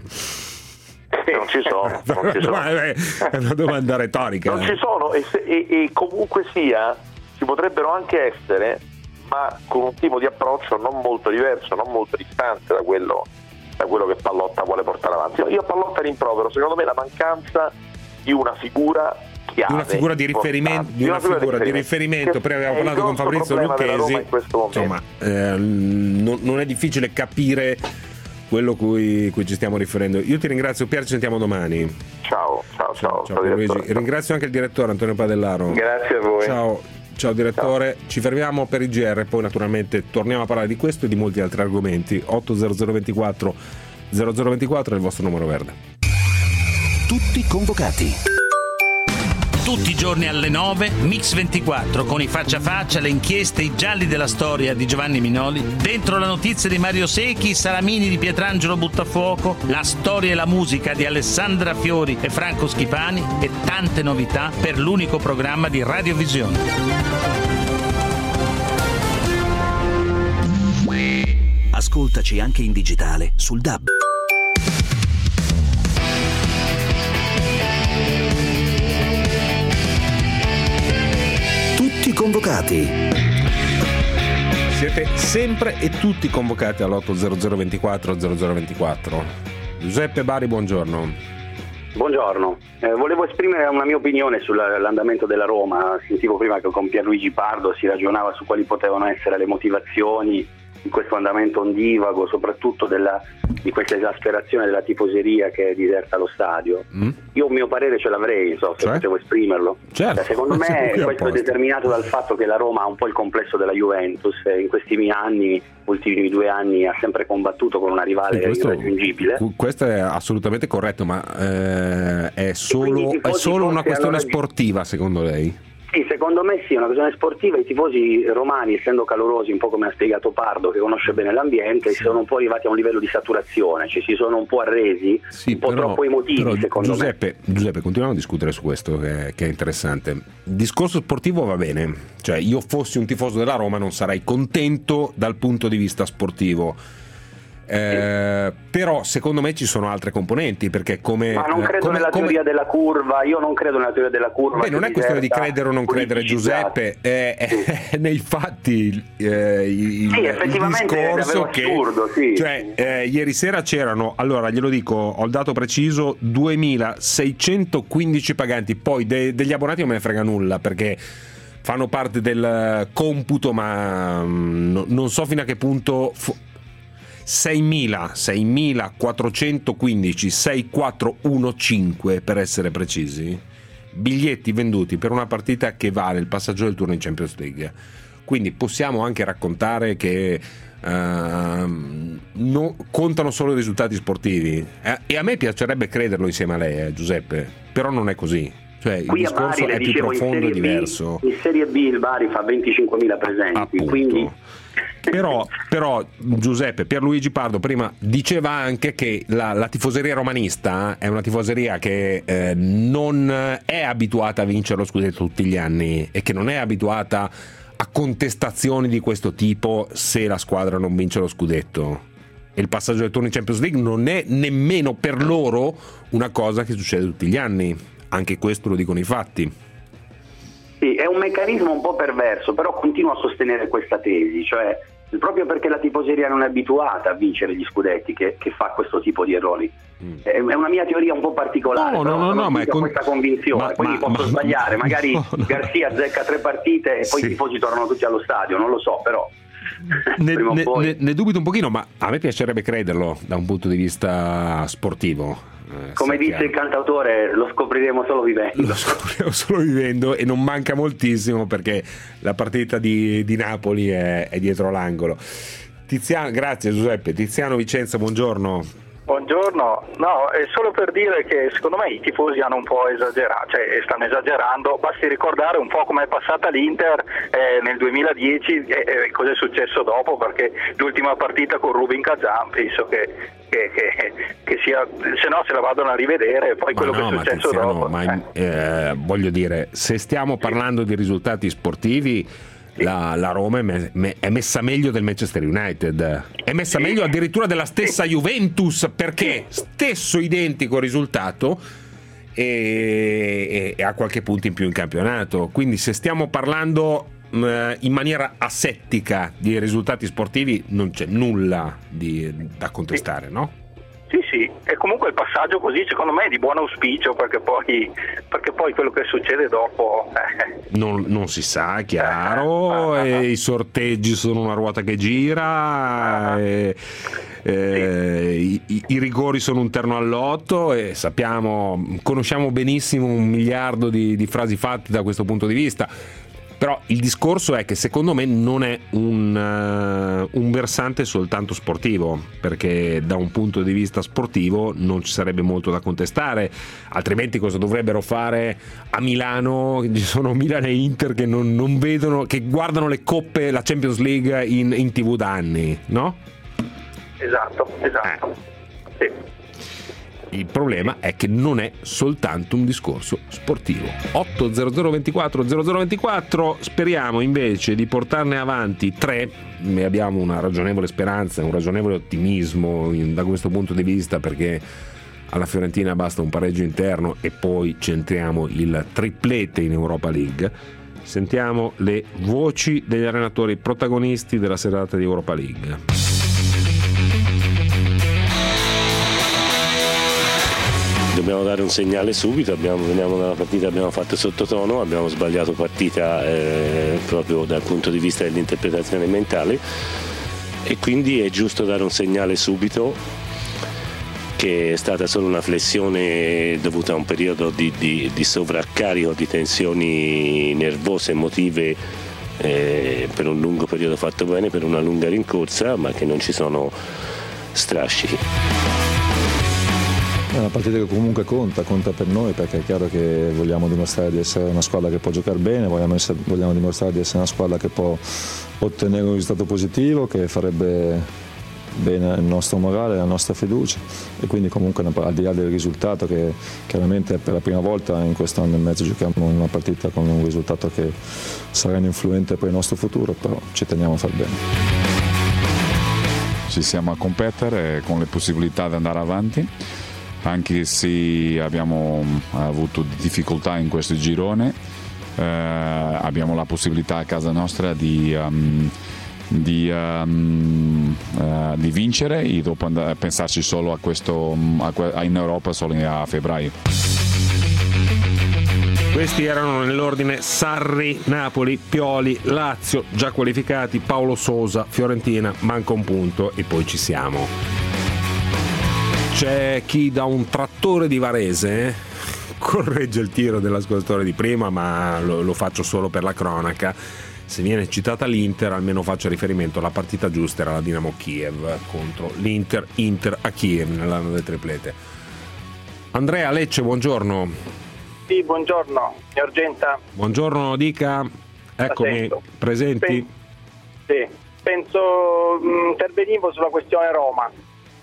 [SPEAKER 8] Non ci sono, non ci sono.
[SPEAKER 3] È una domanda retorica.
[SPEAKER 8] Non ci sono e, se, e, e comunque sia ci potrebbero anche essere, ma con un tipo di approccio non molto diverso, non molto distante da quello, da quello che Pallotta vuole portare avanti. Io a Pallotta rimprovero, secondo me, la mancanza di una figura chiave,
[SPEAKER 3] di una figura di riferimento, di una figura, figura di riferimento. Prima abbiamo parlato con Fabrizio Lucchesi,
[SPEAKER 8] in questo
[SPEAKER 3] insomma eh, non, non è difficile capire quello cui, cui ci stiamo riferendo. Io ti ringrazio Pier, ci sentiamo domani.
[SPEAKER 8] Ciao, ciao, ciao.
[SPEAKER 3] ciao, ciao Luigi. Ringrazio anche il direttore Antonio Padellaro.
[SPEAKER 9] Grazie a voi.
[SPEAKER 3] Ciao, ciao direttore. Ciao. Ci fermiamo per il G R, poi naturalmente torniamo a parlare di questo e di molti altri argomenti. otto zero zero ventiquattro zero zero ventiquattro è il vostro numero verde.
[SPEAKER 12] Tutti convocati.
[SPEAKER 13] Tutti i giorni alle nove, Mix ventiquattro con i faccia a faccia, le inchieste, i gialli della storia di Giovanni Minoli, dentro la notizia di Mario Secchi, Salamini di Pietrangelo Buttafuoco, la storia e la musica di Alessandra Fiori e Franco Schipani e tante novità per l'unico programma di Radiovisione.
[SPEAKER 12] Ascoltaci anche in digitale sul D A B. Convocati.
[SPEAKER 3] Siete sempre e tutti convocati all'otto zero zero ventiquattro zero zero ventiquattro. Giuseppe Bari, buongiorno.
[SPEAKER 14] Buongiorno, eh, volevo esprimere una mia opinione sull'andamento della Roma. Sentivo prima che con Pierluigi Pardo si ragionava su quali potevano essere le motivazioni di questo andamento ondivago, soprattutto della, di questa esasperazione della tifoseria che diserta lo stadio. Mm. Io un mio parere ce l'avrei, so se cioè? potevo esprimerlo.
[SPEAKER 3] Certo.
[SPEAKER 14] Secondo me questo è determinato dal fatto che la Roma ha un po' il complesso della Juventus, in questi anni, ultimi due anni, ha sempre combattuto con una rivale sì, questo, irraggiungibile.
[SPEAKER 3] Questo è assolutamente corretto, ma eh, è solo, è solo una questione allora... sportiva, secondo lei?
[SPEAKER 14] Sì, secondo me sì, è una questione sportiva. I tifosi romani, essendo calorosi, un po' come ha spiegato Pardo, che conosce bene l'ambiente, sì. si sono un po' arrivati a un livello di saturazione, ci si sono un po' arresi,
[SPEAKER 3] sì,
[SPEAKER 14] un po'
[SPEAKER 3] però,
[SPEAKER 14] troppo emotivi,
[SPEAKER 3] però,
[SPEAKER 14] secondo
[SPEAKER 3] Giuseppe,
[SPEAKER 14] me.
[SPEAKER 3] Giuseppe, continuiamo a discutere su questo che è, che è interessante. Il discorso sportivo va bene, cioè io fossi un tifoso della Roma non sarei contento dal punto di vista sportivo. Eh, però secondo me ci sono altre componenti, perché come
[SPEAKER 14] ma non credo
[SPEAKER 3] come,
[SPEAKER 14] nella
[SPEAKER 3] come...
[SPEAKER 14] teoria della curva, io non credo nella teoria della curva.
[SPEAKER 3] Beh, non è questione di credere o non credere, Giuseppe, è, è nei fatti eh, il,
[SPEAKER 14] sì, effettivamente
[SPEAKER 3] il discorso
[SPEAKER 14] è
[SPEAKER 3] che
[SPEAKER 14] assurdo, sì.
[SPEAKER 3] cioè eh, ieri sera c'erano, allora glielo dico, ho il dato preciso, duemilaseicentoquindici paganti, poi de, degli abbonati non me ne frega nulla perché fanno parte del computo, ma mh, non so fino a che punto. Fu- seimila seimilaquattrocentoquindici seiquattrocentoquindici per essere precisi, biglietti venduti per una partita che vale il passaggio del turno in Champions League. Quindi possiamo anche raccontare che uh, no, contano solo i risultati sportivi, eh, e a me piacerebbe crederlo insieme a lei, eh, Giuseppe, però non è così. Cioè,
[SPEAKER 14] qui
[SPEAKER 3] il
[SPEAKER 14] a
[SPEAKER 3] discorso
[SPEAKER 14] Bari,
[SPEAKER 3] è più
[SPEAKER 14] dicevo,
[SPEAKER 3] profondo e
[SPEAKER 14] in
[SPEAKER 3] diverso.
[SPEAKER 14] B, in Serie B il Bari fa venticinquemila presenti.
[SPEAKER 3] Appunto.
[SPEAKER 14] Quindi
[SPEAKER 3] Però, però Giuseppe, Pierluigi Pardo prima diceva anche che la, la tifoseria romanista è una tifoseria che eh, non è abituata a vincere lo scudetto tutti gli anni e che non è abituata a contestazioni di questo tipo se la squadra non vince lo scudetto. E il passaggio del turno in Champions League non è nemmeno per loro una cosa che succede tutti gli anni, anche questo lo dicono i fatti.
[SPEAKER 14] Sì, è un meccanismo un po' perverso, però continuo a sostenere questa tesi, cioè proprio perché la tifoseria non è abituata a vincere gli scudetti che, che fa questo tipo di errori. Mm. È una mia teoria un po' particolare,
[SPEAKER 3] no,
[SPEAKER 14] però
[SPEAKER 3] no, no, no, ma è con...
[SPEAKER 14] questa convinzione,
[SPEAKER 3] ma,
[SPEAKER 14] quindi
[SPEAKER 3] ma,
[SPEAKER 14] posso
[SPEAKER 3] ma,
[SPEAKER 14] sbagliare, magari
[SPEAKER 3] no, no.
[SPEAKER 14] Garcia azzecca tre partite e poi
[SPEAKER 3] sì.
[SPEAKER 14] i tifosi tornano tutti allo stadio, non lo so, però
[SPEAKER 3] ne, ne,
[SPEAKER 14] poi...
[SPEAKER 3] ne, ne dubito un pochino, ma a me piacerebbe crederlo da un punto di vista sportivo. Eh,
[SPEAKER 14] come dice chiaro. Il cantautore, lo scopriremo solo vivendo.
[SPEAKER 3] Lo scopriremo solo vivendo, e non manca moltissimo perché la partita di, di Napoli è, è dietro l'angolo. Tiziano, grazie Giuseppe. Tiziano Vicenza, buongiorno.
[SPEAKER 15] Buongiorno, no, è solo per dire che secondo me i tifosi hanno un po' esagerato, cioè stanno esagerando, basti ricordare un po' com'è passata l'Inter eh, nel duemiladieci e eh, cosa è successo dopo, perché l'ultima partita con Rubin Kazan penso che, che, che, che sia, se no se la vadano a rivedere, poi ma quello no, che è successo Tiziano, dopo.
[SPEAKER 3] Ma eh. Eh, voglio dire, se stiamo parlando sì. di risultati sportivi, La, la Roma è, me, me, è messa meglio del Manchester United, è messa sì. meglio addirittura della stessa sì. Juventus, perché stesso identico risultato e, e, e ha qualche punto in più in campionato. Quindi se stiamo parlando mh, in maniera asettica di risultati sportivi non c'è nulla di, da contestare, sì. no?
[SPEAKER 15] Sì, sì, e comunque il passaggio così secondo me è di buon auspicio, perché poi, perché poi quello che succede dopo eh.
[SPEAKER 3] non, non si sa, è chiaro, eh, e i sorteggi sono una ruota che gira, e, e, sì. i, i rigori sono un terno all'otto, e sappiamo, conosciamo benissimo un miliardo di, di frasi fatte da questo punto di vista. Però il discorso è che secondo me non è un, uh, un versante soltanto sportivo, perché da un punto di vista sportivo non ci sarebbe molto da contestare, altrimenti cosa dovrebbero fare a Milano? Ci sono Milan e Inter che non, non vedono, che guardano le coppe, la Champions League in, in tivù da anni, no?
[SPEAKER 15] Esatto, esatto. Eh. Sì.
[SPEAKER 3] Il problema è che non è soltanto un discorso sportivo. otto zero zero ventiquattro zero zero ventiquattro, speriamo invece di portarne avanti tre, ne abbiamo una ragionevole speranza, un ragionevole ottimismo in, da questo punto di vista, perché alla Fiorentina basta un pareggio interno e poi centriamo il triplete in Europa League. Sentiamo le voci degli allenatori protagonisti della serata di Europa League.
[SPEAKER 16] Dobbiamo dare un segnale subito, abbiamo, veniamo dalla partita, abbiamo fatto sottotono, abbiamo sbagliato partita eh, proprio dal punto di vista dell'interpretazione mentale, e quindi è giusto dare un segnale subito, che è stata solo una flessione dovuta a un periodo di, di, di sovraccarico di tensioni nervose, emotive, eh, per un lungo periodo fatto bene, per una lunga rincorsa, ma che non ci sono strascichi.
[SPEAKER 17] È una partita che comunque conta, conta per noi, perché è chiaro che vogliamo dimostrare di essere una squadra che può giocare bene, vogliamo, essere, vogliamo dimostrare di essere una squadra che può ottenere un risultato positivo, che farebbe bene il nostro morale, la nostra fiducia, e quindi comunque al di là del risultato, che chiaramente per la prima volta in questo anno e mezzo giochiamo una partita con un risultato che sarà influente per il nostro futuro, però ci teniamo a far bene.
[SPEAKER 18] ci siamo a competere con le possibilità di andare avanti, anche se abbiamo avuto difficoltà in questo girone, eh, abbiamo la possibilità a casa nostra di, um, di, um, uh, di vincere e dopo andare a pensarci solo a questo a, in Europa solo a febbraio.
[SPEAKER 3] Questi erano nell'ordine Sarri, Napoli, Pioli, Lazio, già qualificati, Paolo Sousa, Fiorentina, manca un punto e poi ci siamo. C'è chi da un trattore di Varese corregge il tiro dell'ascoltatore di prima, ma lo, lo faccio solo per la cronaca. Se viene citata l'Inter, almeno faccio riferimento alla partita giusta, era la Dinamo Kiev contro l'Inter, Inter a Kiev nell'anno del triplete. Andrea Lecce, buongiorno.
[SPEAKER 11] Sì, buongiorno, signor Genta.
[SPEAKER 3] Buongiorno, dica. Eccomi, presenti.
[SPEAKER 11] Pen- sì, penso mh, intervenivo sulla questione Roma.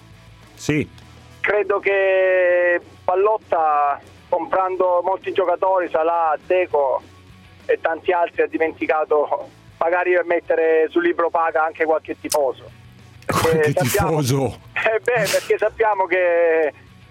[SPEAKER 3] Sì.
[SPEAKER 11] Credo che Pallotta, comprando molti giocatori, Salah, Dzeko e tanti altri, ha dimenticato magari per mettere sul libro paga anche qualche tifoso.
[SPEAKER 3] Qualche
[SPEAKER 11] sappiamo,
[SPEAKER 3] tifoso?
[SPEAKER 11] Eh beh, perché sappiamo che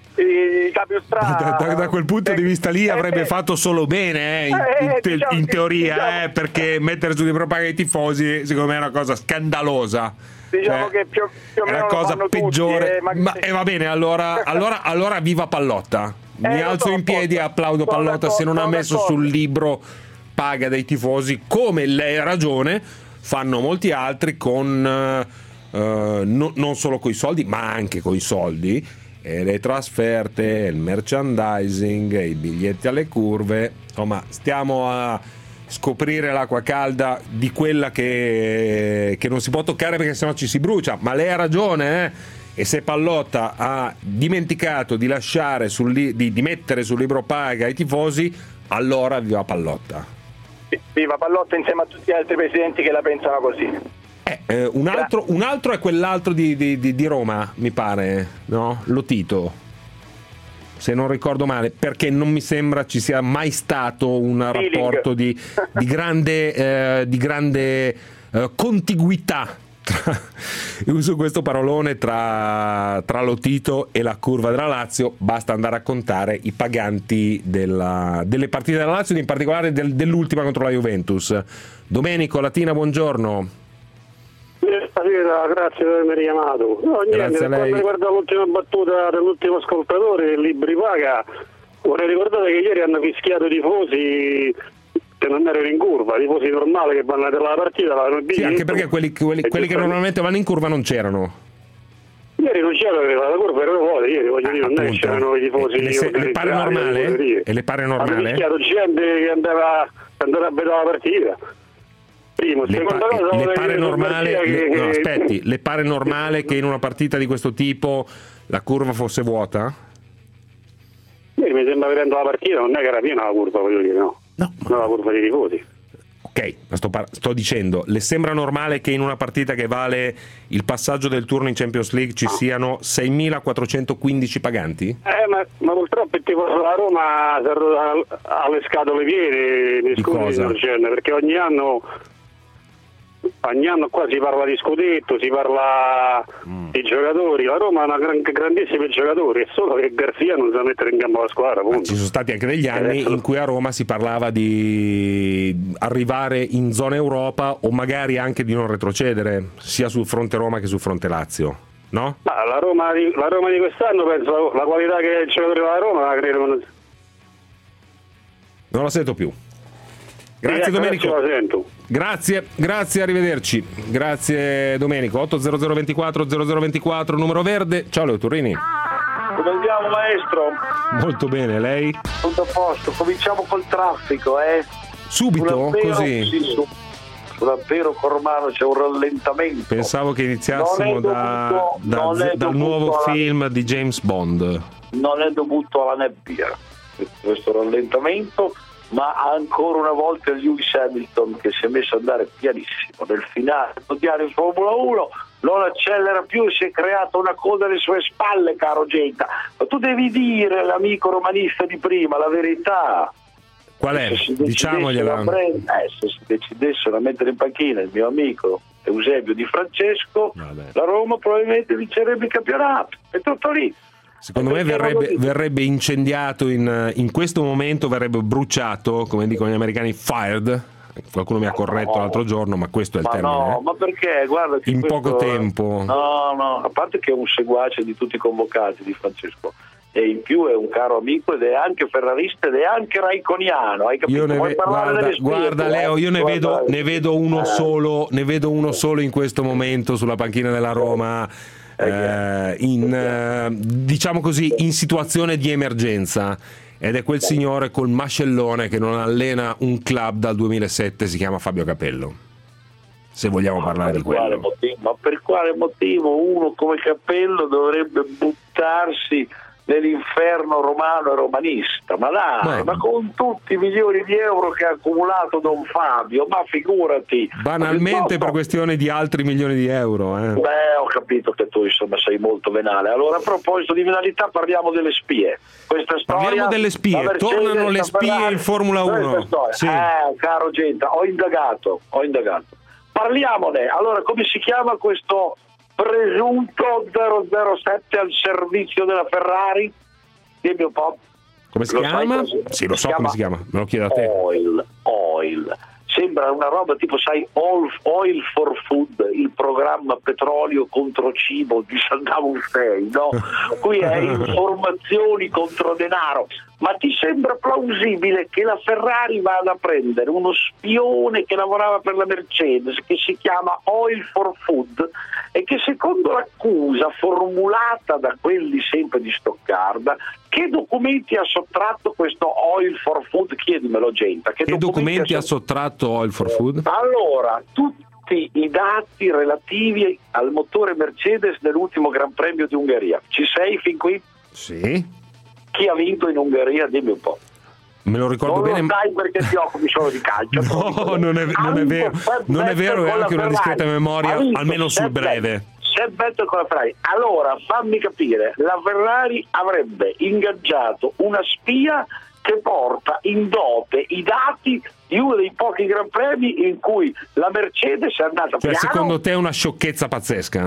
[SPEAKER 11] i Capistrà,
[SPEAKER 3] da, da, da quel punto di vista lì avrebbe eh, fatto solo bene eh, in, in, te, diciamo, in teoria diciamo, eh, perché mettere su di propaganda i tifosi secondo me è una cosa scandalosa,
[SPEAKER 11] diciamo eh, che più, più o meno
[SPEAKER 3] è la cosa peggiore tutti, eh, ma, ma eh, va bene, allora, allora, allora viva Pallotta, mi eh, alzo so, in piedi e applaudo Pallotta se non ha messo sul libro paga dei tifosi, come lei ha ragione fanno molti altri con uh, no, non solo coi soldi ma anche coi soldi, e le trasferte, il merchandising, i biglietti alle curve. Insomma, stiamo a scoprire l'acqua calda di quella che, che non si può toccare perché sennò ci si brucia, ma lei ha ragione, eh? E se Pallotta ha dimenticato di lasciare sul li- di, di mettere sul libro paga i tifosi, allora viva Pallotta.
[SPEAKER 11] Viva Pallotta insieme a tutti gli altri presidenti che la pensano così.
[SPEAKER 3] Eh, eh, un, altro, un altro è quell'altro di, di, di, di Roma, mi pare, no? Lotito, se non ricordo male, perché non mi sembra ci sia mai stato un Feeling. rapporto di, di grande, eh, di grande eh, contiguità tra, uso questo parolone tra, tra Lotito e la curva della Lazio. Basta andare a contare i paganti della, delle partite della Lazio, in particolare del, dell'ultima contro la Juventus. Domenico Latina, buongiorno.
[SPEAKER 19] Stasera, grazie per avermi richiamato. No, niente, per quanto riguarda l'ultima battuta dell'ultimo ascoltatore, il libri paga, vorrei ricordare che ieri hanno fischiato i tifosi che non erano in curva, i tifosi normali che vanno della partita, vanno
[SPEAKER 3] sì, anche perché quelli, quelli, quelli che normalmente vanno in curva non c'erano.
[SPEAKER 19] Ieri non c'era perché la curva era vuota, ieri voglio ah, dire, non appunto. C'erano i tifosi. E le,
[SPEAKER 3] le pare normale? E le pare normale?
[SPEAKER 19] Hanno fischiato gente che andava, andava a vedere la partita. Primo,
[SPEAKER 3] le, pa- cosa, le pare normale che... le, no, aspetti, le pare normale che in una partita di questo tipo la curva fosse vuota?
[SPEAKER 19] Ieri mi sembra vedendo la partita non è che era piena la curva, voglio dire, no, no. Non la curva dei tifosi.
[SPEAKER 3] Ok, ma sto, par- sto dicendo, le sembra normale che in una partita che vale il passaggio del turno in Champions League ci siano seimilaquattrocentoquindici paganti?
[SPEAKER 19] Eh, ma, ma purtroppo il tifoso della Roma ha le scatole piene di scusi del genere, perché ogni anno ogni anno qua si parla di scudetto, si parla mm. di giocatori. La Roma ha una gran, grandissimi giocatori, è solo che Garzia non sa mettere in campo la squadra.
[SPEAKER 3] Ma ci sono stati anche degli anni adesso... in cui a Roma si parlava di arrivare in zona Europa o magari anche di non retrocedere, sia sul fronte Roma che sul fronte Lazio, no?
[SPEAKER 19] Ma la Roma di, la Roma di quest'anno, penso, la qualità che il giocatore della Roma, la credo non...
[SPEAKER 3] non la sento più. Grazie sì, Domenico. Grazie, grazie, arrivederci. Grazie Domenico. otto zero zero ventiquattro zero zero ventiquattro numero verde. Ciao Leo Turrini.
[SPEAKER 20] Come andiamo maestro?
[SPEAKER 3] Molto bene, lei?
[SPEAKER 20] Tutto a posto, cominciamo col traffico, eh?
[SPEAKER 3] Subito?
[SPEAKER 20] Vero,
[SPEAKER 3] così?
[SPEAKER 20] Sì, su, sull'Ampero Cormano c'è un rallentamento.
[SPEAKER 3] Pensavo che iniziassimo da,
[SPEAKER 20] dovuto,
[SPEAKER 3] da, dal nuovo alla... film di James Bond.
[SPEAKER 20] Non è dovuto alla nebbia questo rallentamento, ma ancora una volta Lewis Hamilton che si è messo ad andare pianissimo nel finale del mondiale in Formula uno, non accelera più, si è creata una coda alle sue spalle, caro Genta. Ma tu devi dire all'amico romanista di prima la verità.
[SPEAKER 3] Qual è?
[SPEAKER 20] Se si
[SPEAKER 3] Diciamogliela.
[SPEAKER 20] decidessero a prend- eh, se si decidessero a mettere in panchina il mio amico Eusebio Di Francesco, la Roma probabilmente vincerebbe il campionato. È tutto lì.
[SPEAKER 3] Secondo me verrebbe, verrebbe incendiato in, in questo momento, verrebbe bruciato, come dicono gli americani, fired. Qualcuno mi ha corretto
[SPEAKER 20] no,
[SPEAKER 3] l'altro giorno, ma questo è il
[SPEAKER 20] ma
[SPEAKER 3] termine.
[SPEAKER 20] No,
[SPEAKER 3] eh?
[SPEAKER 20] ma perché? Guarda che
[SPEAKER 3] in
[SPEAKER 20] questo,
[SPEAKER 3] poco tempo.
[SPEAKER 20] No, no, a parte che è un seguace di tutti i convocati Di Francesco, e in più è un caro amico ed è anche ferrarista ed è anche raiconiano. Hai capito?
[SPEAKER 3] Io ne ve- guarda,
[SPEAKER 20] spie,
[SPEAKER 3] guarda Leo, io ne vedo, ne vedo uno
[SPEAKER 20] eh.
[SPEAKER 3] solo, ne vedo uno solo in questo momento sulla panchina della Roma. Eh, in, eh, diciamo così, in situazione di emergenza, ed è quel signore col mascellone che non allena un club dal duemilasette, si chiama Fabio Capello, se vogliamo parlare di quello.
[SPEAKER 20] Motivo? Ma per quale motivo uno come Capello dovrebbe buttarsi nell'inferno romano e romanista? Ma dai, ma, ma con tutti i milioni di euro che ha accumulato Don Fabio, ma figurati.
[SPEAKER 3] Banalmente per questione di altri milioni di euro. Eh.
[SPEAKER 20] Beh, ho capito che tu insomma sei molto venale. Allora, a proposito di venalità, parliamo delle spie. Questa storia,
[SPEAKER 3] parliamo delle spie, tornano le spie in Formula uno. Sì.
[SPEAKER 20] Eh, caro gente, ho indagato, ho indagato. Parliamone. Allora, come si chiama questo presunto zero zero sette al servizio della Ferrari? Dimmi un po'.
[SPEAKER 3] Come si
[SPEAKER 20] lo
[SPEAKER 3] chiama?
[SPEAKER 20] Sai,
[SPEAKER 3] sì, lo so come si chiama, me lo chiedo a te.
[SPEAKER 20] Oil, Oil. Sembra una roba tipo, sai, Oil, Oil for Food, il programma petrolio contro cibo di Saddam Hussein, no? Qui è informazioni contro denaro. Ma ti sembra plausibile che la Ferrari vada a prendere uno spione che lavorava per la Mercedes, che si chiama Oil for Food, e che secondo l'accusa formulata da quelli sempre di Stoccarda, che documenti ha sottratto questo Oil for Food? Chiedimelo, gente. Che,
[SPEAKER 3] che documenti, documenti ha sottratto Oil for Food?
[SPEAKER 20] Allora, tutti i dati relativi al motore Mercedes nell'ultimo Gran Premio di Ungheria. Ci sei fin qui?
[SPEAKER 3] Sì.
[SPEAKER 20] Chi ha vinto in Ungheria? Dimmi un po'.
[SPEAKER 3] Me lo ricordo
[SPEAKER 20] non
[SPEAKER 3] bene.
[SPEAKER 20] Non lo sai perché ti occupi solo di calcio.
[SPEAKER 3] No, non è, non è vero. Non è vero, e anche una discreta memoria, almeno sul breve.
[SPEAKER 20] C'è Vettel con la Ferrari. Allora, fammi capire, la Ferrari avrebbe ingaggiato una spia che porta in dote i dati di uno dei pochi Gran Premi in cui la Mercedes è andata
[SPEAKER 3] cioè,
[SPEAKER 20] piano.
[SPEAKER 3] Secondo te è una sciocchezza pazzesca?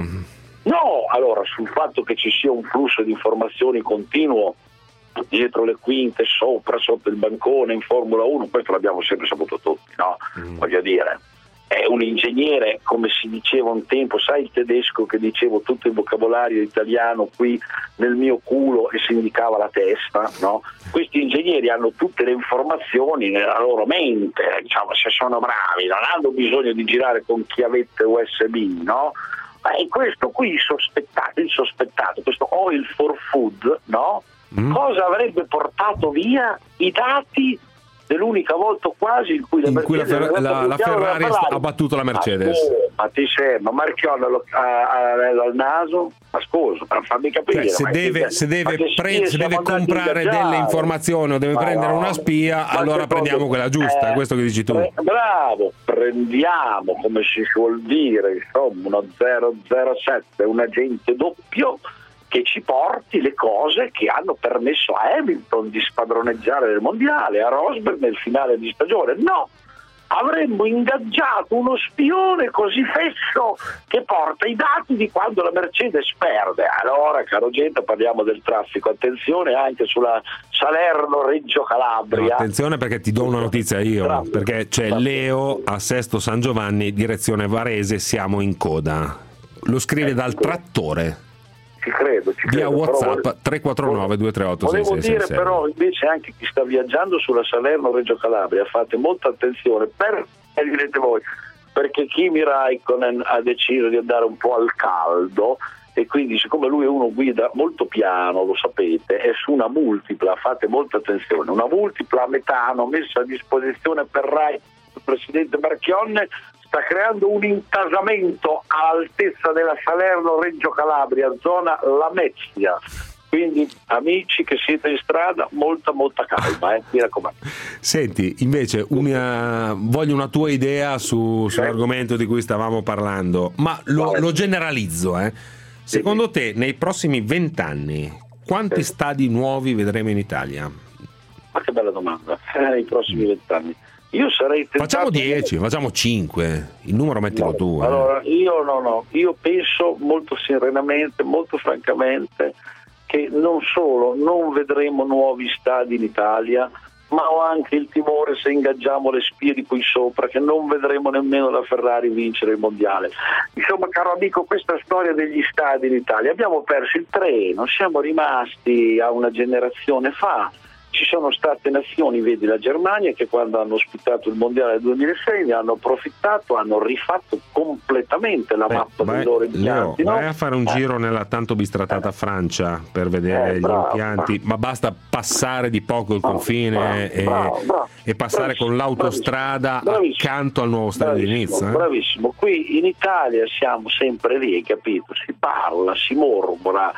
[SPEAKER 20] No, allora, sul fatto che ci sia un flusso di informazioni continuo dietro le quinte, sopra, sotto il bancone in Formula uno, questo l'abbiamo sempre saputo tutti, no? Mm. Voglio dire, è un ingegnere, come si diceva un tempo, sai il tedesco che dicevo tutto il vocabolario italiano qui nel mio culo e si indicava la testa, no? Questi ingegneri hanno tutte le informazioni nella loro mente, diciamo, se sono bravi, non hanno bisogno di girare con chiavette U S B, no? E questo qui il sospettato, il sospettato, questo Oil for Food, no? Mm. Cosa avrebbe portato via i dati dell'unica volta quasi in cui la,
[SPEAKER 3] in cui la, Fer- la, la Ferrari ha battuto la Mercedes?
[SPEAKER 20] Ma, ma ti sembra, Marchionne all'anello al naso? Ma scusa, fammi capire.
[SPEAKER 3] Cioè, se,
[SPEAKER 20] ma
[SPEAKER 3] deve,
[SPEAKER 20] che,
[SPEAKER 3] se deve, pre- se deve comprare delle informazioni o deve ma prendere no, una spia, allora prendiamo quella giusta, eh, questo che dici tu.
[SPEAKER 20] Pre- bravo, prendiamo, come si suol dire, insomma, uno zero zero sette, un agente doppio che ci porti le cose che hanno permesso a Hamilton di spadroneggiare nel mondiale, a Rosberg nel finale di stagione. No, avremmo ingaggiato uno spione così fesso che porta i dati di quando la Mercedes perde. Allora, caro gente, parliamo del traffico. Attenzione anche sulla Salerno-Reggio Calabria.
[SPEAKER 3] No, attenzione, perché ti do una notizia io, traffico. Perché c'è Leo a Sesto San Giovanni, direzione Varese, siamo in coda. Lo scrive dal trattore.
[SPEAKER 20] Ci credo, ci
[SPEAKER 3] via
[SPEAKER 20] credo,
[SPEAKER 3] WhatsApp
[SPEAKER 20] però,
[SPEAKER 3] tre quattro nove due tre otto sei sei sei.
[SPEAKER 20] Volevo dire però invece anche chi sta viaggiando sulla Salerno-Reggio Calabria, fate molta attenzione, per, e direte voi, perché Kimi Raikkonen ha deciso di andare un po' al caldo e quindi siccome lui è uno guida molto piano, lo sapete, è su una multipla, fate molta attenzione, una multipla a metano messa a disposizione per Raikkonen, il presidente Marchionne sta creando un intasamento all'altezza della Salerno-Reggio Calabria, zona Lamezia. Quindi amici che siete in strada, molta molta calma, eh, mi raccomando.
[SPEAKER 3] Senti, invece una, voglio una tua idea su, sull'argomento di cui stavamo parlando, ma lo, lo generalizzo. Eh. Secondo te nei prossimi vent'anni quanti stadi nuovi vedremo in Italia?
[SPEAKER 20] Ma che bella domanda. Nei prossimi vent'anni. Io sarei tentato...
[SPEAKER 3] Facciamo dieci, facciamo cinque, il numero mettilo
[SPEAKER 20] no,
[SPEAKER 3] tu. Eh.
[SPEAKER 20] Allora, io no, no, io penso molto serenamente, molto francamente, che non solo non vedremo nuovi stadi in Italia, ma ho anche il timore, se ingaggiamo le spie qui sopra, che non vedremo nemmeno la Ferrari vincere il mondiale. Insomma, caro amico, questa storia degli stadi in Italia, abbiamo perso il treno, siamo rimasti a una generazione fa. Ci sono state nazioni, vedi la Germania, che quando hanno ospitato il mondiale del duemilasei ne hanno approfittato, hanno rifatto completamente la
[SPEAKER 3] Beh,
[SPEAKER 20] mappa
[SPEAKER 3] vai,
[SPEAKER 20] dei loro
[SPEAKER 3] Leo,
[SPEAKER 20] impianti.
[SPEAKER 3] vai
[SPEAKER 20] no?
[SPEAKER 3] a fare un
[SPEAKER 20] eh.
[SPEAKER 3] giro nella tanto bistratata Francia per vedere
[SPEAKER 20] Eh,
[SPEAKER 3] gli
[SPEAKER 20] bravo,
[SPEAKER 3] impianti,
[SPEAKER 20] bravo.
[SPEAKER 3] ma basta passare di poco il confine
[SPEAKER 20] bravo,
[SPEAKER 3] e,
[SPEAKER 20] bravo, bravo.
[SPEAKER 3] e passare
[SPEAKER 20] Bravissimo,
[SPEAKER 3] con l'autostrada
[SPEAKER 20] bravissimo.
[SPEAKER 3] accanto al nuovo stadio di
[SPEAKER 20] Bravissimo,
[SPEAKER 3] Nizza. Eh?
[SPEAKER 20] bravissimo. Qui in Italia siamo sempre lì, capito? Si parla, si mormora,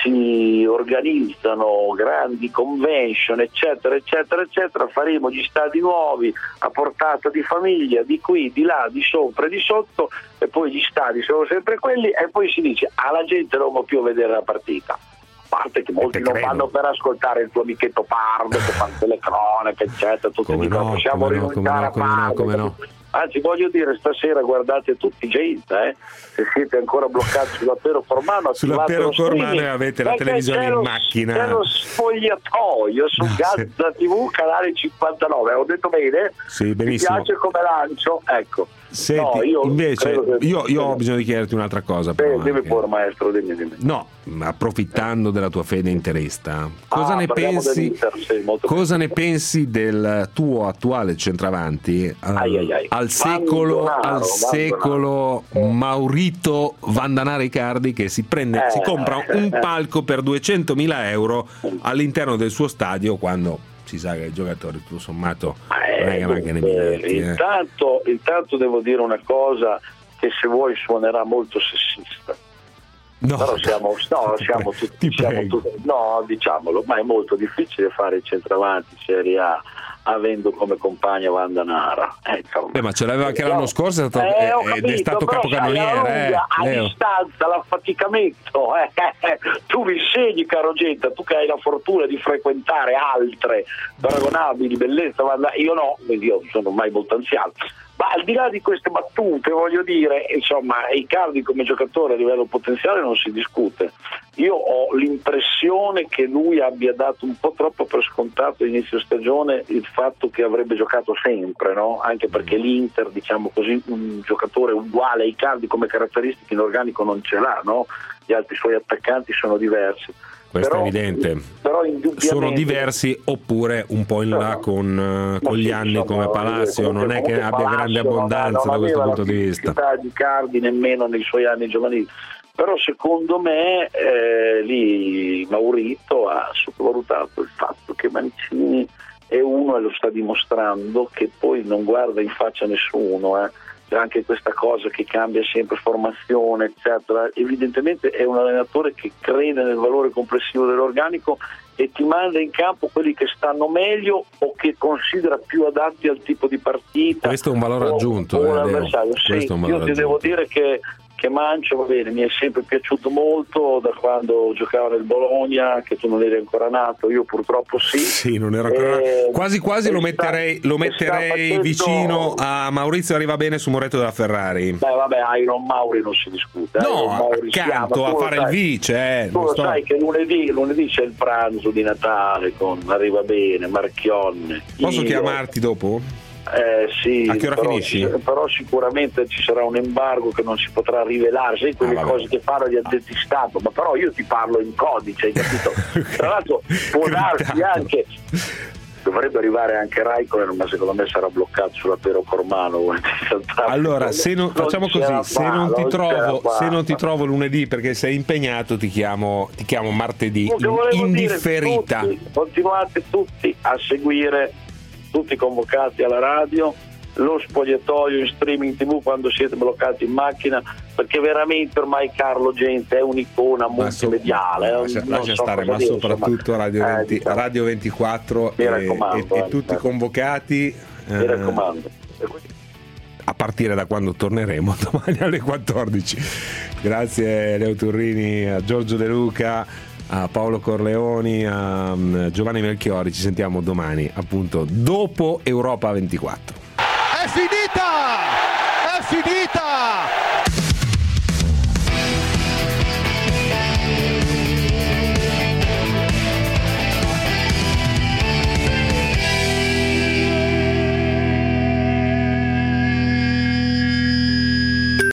[SPEAKER 20] si organizzano grandi convention, eccetera, eccetera, eccetera. Faremo gli stadi nuovi a portata di famiglia, di qui, di là, di sopra e di sotto, e poi gli stadi sono sempre quelli, e poi si dice alla gente non va più a vedere la partita. A parte che molti non vanno per ascoltare il tuo amichetto Pardo che fa le cronache, eccetera, tutti
[SPEAKER 3] Come
[SPEAKER 20] dicono
[SPEAKER 3] no,
[SPEAKER 20] possiamo
[SPEAKER 3] come no,
[SPEAKER 20] rinunciare a
[SPEAKER 3] come no,
[SPEAKER 20] Pardo.
[SPEAKER 3] come no.
[SPEAKER 20] Anzi, voglio dire, stasera guardate tutti gente, eh? Se siete ancora bloccati sull'Apero Cormano,
[SPEAKER 3] Sulla Pero Cormano avete la televisione in
[SPEAKER 20] lo,
[SPEAKER 3] macchina.
[SPEAKER 20] c'è lo spogliatoio su
[SPEAKER 3] No,
[SPEAKER 20] Gazza
[SPEAKER 3] sì.
[SPEAKER 20] tivù, canale cinquantanove. Ho detto bene?
[SPEAKER 3] Sì, benissimo.
[SPEAKER 20] Mi piace come lancio? Ecco.
[SPEAKER 3] Senti,
[SPEAKER 20] No, io
[SPEAKER 3] invece
[SPEAKER 20] credo che-
[SPEAKER 3] io, io ho bisogno di chiederti un'altra cosa.
[SPEAKER 20] Eh,
[SPEAKER 3] Però,
[SPEAKER 20] dimmi
[SPEAKER 3] anche.
[SPEAKER 20] pure, maestro, dimmi, dimmi.
[SPEAKER 3] No, approfittando della tua fede interista, cosa
[SPEAKER 20] Ah,
[SPEAKER 3] ne
[SPEAKER 20] parliamo
[SPEAKER 3] pensi?
[SPEAKER 20] dell'Inter, sì, molto
[SPEAKER 3] Cosa
[SPEAKER 20] bene.
[SPEAKER 3] ne pensi del tuo attuale centravanti eh,
[SPEAKER 20] Ai, ai, ai.
[SPEAKER 3] al secolo,
[SPEAKER 20] Vandanaro,
[SPEAKER 3] al secolo Maurito Vandanaro Icardi, che si prende,
[SPEAKER 20] Eh,
[SPEAKER 3] si compra un palco per duecentomila euro all'interno del suo stadio, quando si sa che i giocatori tutto sommato non è che mancano i biglietti. eh.
[SPEAKER 20] Intanto, intanto devo dire una cosa che, se vuoi, suonerà molto sessista.
[SPEAKER 3] No,
[SPEAKER 20] Però siamo, no, siamo tutti, siamo tutti, no, diciamolo, ma è molto difficile fare il centravanti in Serie A avendo come compagna Vandanara. Eh, insomma.
[SPEAKER 3] Beh, ma ce l'aveva anche l'anno scorso, è stato,
[SPEAKER 20] Eh, ho
[SPEAKER 3] ed è
[SPEAKER 20] capito,
[SPEAKER 3] stato
[SPEAKER 20] però
[SPEAKER 3] capocannoniere.
[SPEAKER 20] sai, alla
[SPEAKER 3] Eh,
[SPEAKER 20] lunga, a
[SPEAKER 3] Leo.
[SPEAKER 20] distanza, l'affaticamento, eh, eh, tu mi insegni, caro gente, tu che hai la fortuna di frequentare altre paragonabili bellezza, Vanda- io no, quindi io sono ormai molto anziano. Ma al di là di queste battute, voglio dire, insomma, Icardi come giocatore a livello potenziale non si discute. Io ho l'impressione che lui abbia dato un po' troppo per scontato all'inizio stagione il fatto che avrebbe giocato sempre, no? Anche perché l'Inter, diciamo così, un giocatore uguale a Icardi come caratteristiche in organico non ce l'ha, no? Gli altri suoi attaccanti sono diversi.
[SPEAKER 3] Questo
[SPEAKER 20] Però-
[SPEAKER 3] è evidente.
[SPEAKER 20] Però indubbiamente
[SPEAKER 3] Sono diversi, oppure un po' in là con, eh, con gli anni come Palacio, non è che abbia grande abbondanza da questo punto di vista.
[SPEAKER 20] Non aveva la fisicità di Icardi nemmeno nei suoi anni giovanili. Però secondo me eh, lì Maurito ha sottovalutato il fatto che Mancini è uno, e lo sta dimostrando, che poi non guarda in faccia nessuno, eh. C'è anche questa cosa che cambia sempre formazione, eccetera. Evidentemente è un allenatore che crede nel valore complessivo dell'organico e ti manda in campo quelli che stanno meglio o che considera più adatti al tipo di partita.
[SPEAKER 3] Questo è un valore
[SPEAKER 20] o-
[SPEAKER 3] aggiunto,
[SPEAKER 20] o
[SPEAKER 3] eh,
[SPEAKER 20] un
[SPEAKER 3] Leo.
[SPEAKER 20] avversario. Sì,
[SPEAKER 3] Questo è un
[SPEAKER 20] io
[SPEAKER 3] valore
[SPEAKER 20] ti devo
[SPEAKER 3] aggiunto.
[SPEAKER 20] dire che che Mancio, va bene, mi è sempre piaciuto molto da quando giocava nel Bologna, che tu non eri ancora nato, io purtroppo sì.
[SPEAKER 3] Sì, non ero ancora.
[SPEAKER 20] Eh,
[SPEAKER 3] Quasi quasi lo
[SPEAKER 20] sta-
[SPEAKER 3] metterei, lo
[SPEAKER 20] sta
[SPEAKER 3] metterei
[SPEAKER 20] facendo-
[SPEAKER 3] vicino a Maurizio Arrivabene su Moretto della Ferrari.
[SPEAKER 20] Beh, vabbè, Iron Mauri non si discute. Iron
[SPEAKER 3] No,
[SPEAKER 20] Mauri si
[SPEAKER 3] accanto
[SPEAKER 20] chiama,
[SPEAKER 3] a
[SPEAKER 20] tu lo
[SPEAKER 3] fare il
[SPEAKER 20] sai.
[SPEAKER 3] vice, eh,
[SPEAKER 20] Tu
[SPEAKER 3] non
[SPEAKER 20] lo
[SPEAKER 3] sto-
[SPEAKER 20] sai che lunedì, lunedì c'è il pranzo di Natale con Arrivabene, Marchionne.
[SPEAKER 3] Posso
[SPEAKER 20] io.
[SPEAKER 3] chiamarti dopo?
[SPEAKER 20] Eh, sì,
[SPEAKER 3] A che ora
[SPEAKER 20] però,
[SPEAKER 3] finisci?
[SPEAKER 20] però sicuramente ci sarà un embargo che non si potrà rivelare, sai, quelle
[SPEAKER 3] Ah, vabbè.
[SPEAKER 20] cose che fanno gli addetti Stato, ma però io ti parlo in codice, hai capito? Tra l'altro può darsi anche, dovrebbe arrivare anche Raikkonen, ma secondo me sarà bloccato sulla Pero Cormano.
[SPEAKER 3] Allora, se non, facciamo
[SPEAKER 20] ce la
[SPEAKER 3] così,
[SPEAKER 20] fa,
[SPEAKER 3] se non ti
[SPEAKER 20] non ce la
[SPEAKER 3] trovo,
[SPEAKER 20] fa.
[SPEAKER 3] se non ti trovo lunedì perché sei impegnato, ti chiamo, ti chiamo martedì
[SPEAKER 20] Comunque
[SPEAKER 3] in,
[SPEAKER 20] volevo
[SPEAKER 3] in
[SPEAKER 20] dire,
[SPEAKER 3] differita.
[SPEAKER 20] tutti, continuate tutti a seguire, tutti convocati alla radio, lo spogliatoio in streaming tivù quando siete bloccati in macchina, perché veramente ormai Carlo Gente è un'icona
[SPEAKER 3] Ma so-
[SPEAKER 20] multimediale.
[SPEAKER 3] lascia,
[SPEAKER 20] non
[SPEAKER 3] lascia
[SPEAKER 20] so
[SPEAKER 3] stare,
[SPEAKER 20] cosa
[SPEAKER 3] ma
[SPEAKER 20] dire,
[SPEAKER 3] soprattutto
[SPEAKER 20] insomma.
[SPEAKER 3] Radio,
[SPEAKER 20] Eh,
[SPEAKER 3] venti,
[SPEAKER 20] diciamo,
[SPEAKER 3] Radio ventiquattro
[SPEAKER 20] Mi
[SPEAKER 3] e,
[SPEAKER 20] raccomando,
[SPEAKER 3] e- e
[SPEAKER 20] eh,
[SPEAKER 3] tutti
[SPEAKER 20] eh.
[SPEAKER 3] convocati
[SPEAKER 20] Mi
[SPEAKER 3] eh,
[SPEAKER 20] raccomando.
[SPEAKER 3] a partire da quando torneremo domani alle quattordici. Grazie Leo Turrini, a Giorgio De Luca, a Paolo Corleoni, a Giovanni Melchiori. Ci sentiamo domani, appunto, dopo Europa ventiquattro.
[SPEAKER 7] È finita! È finita!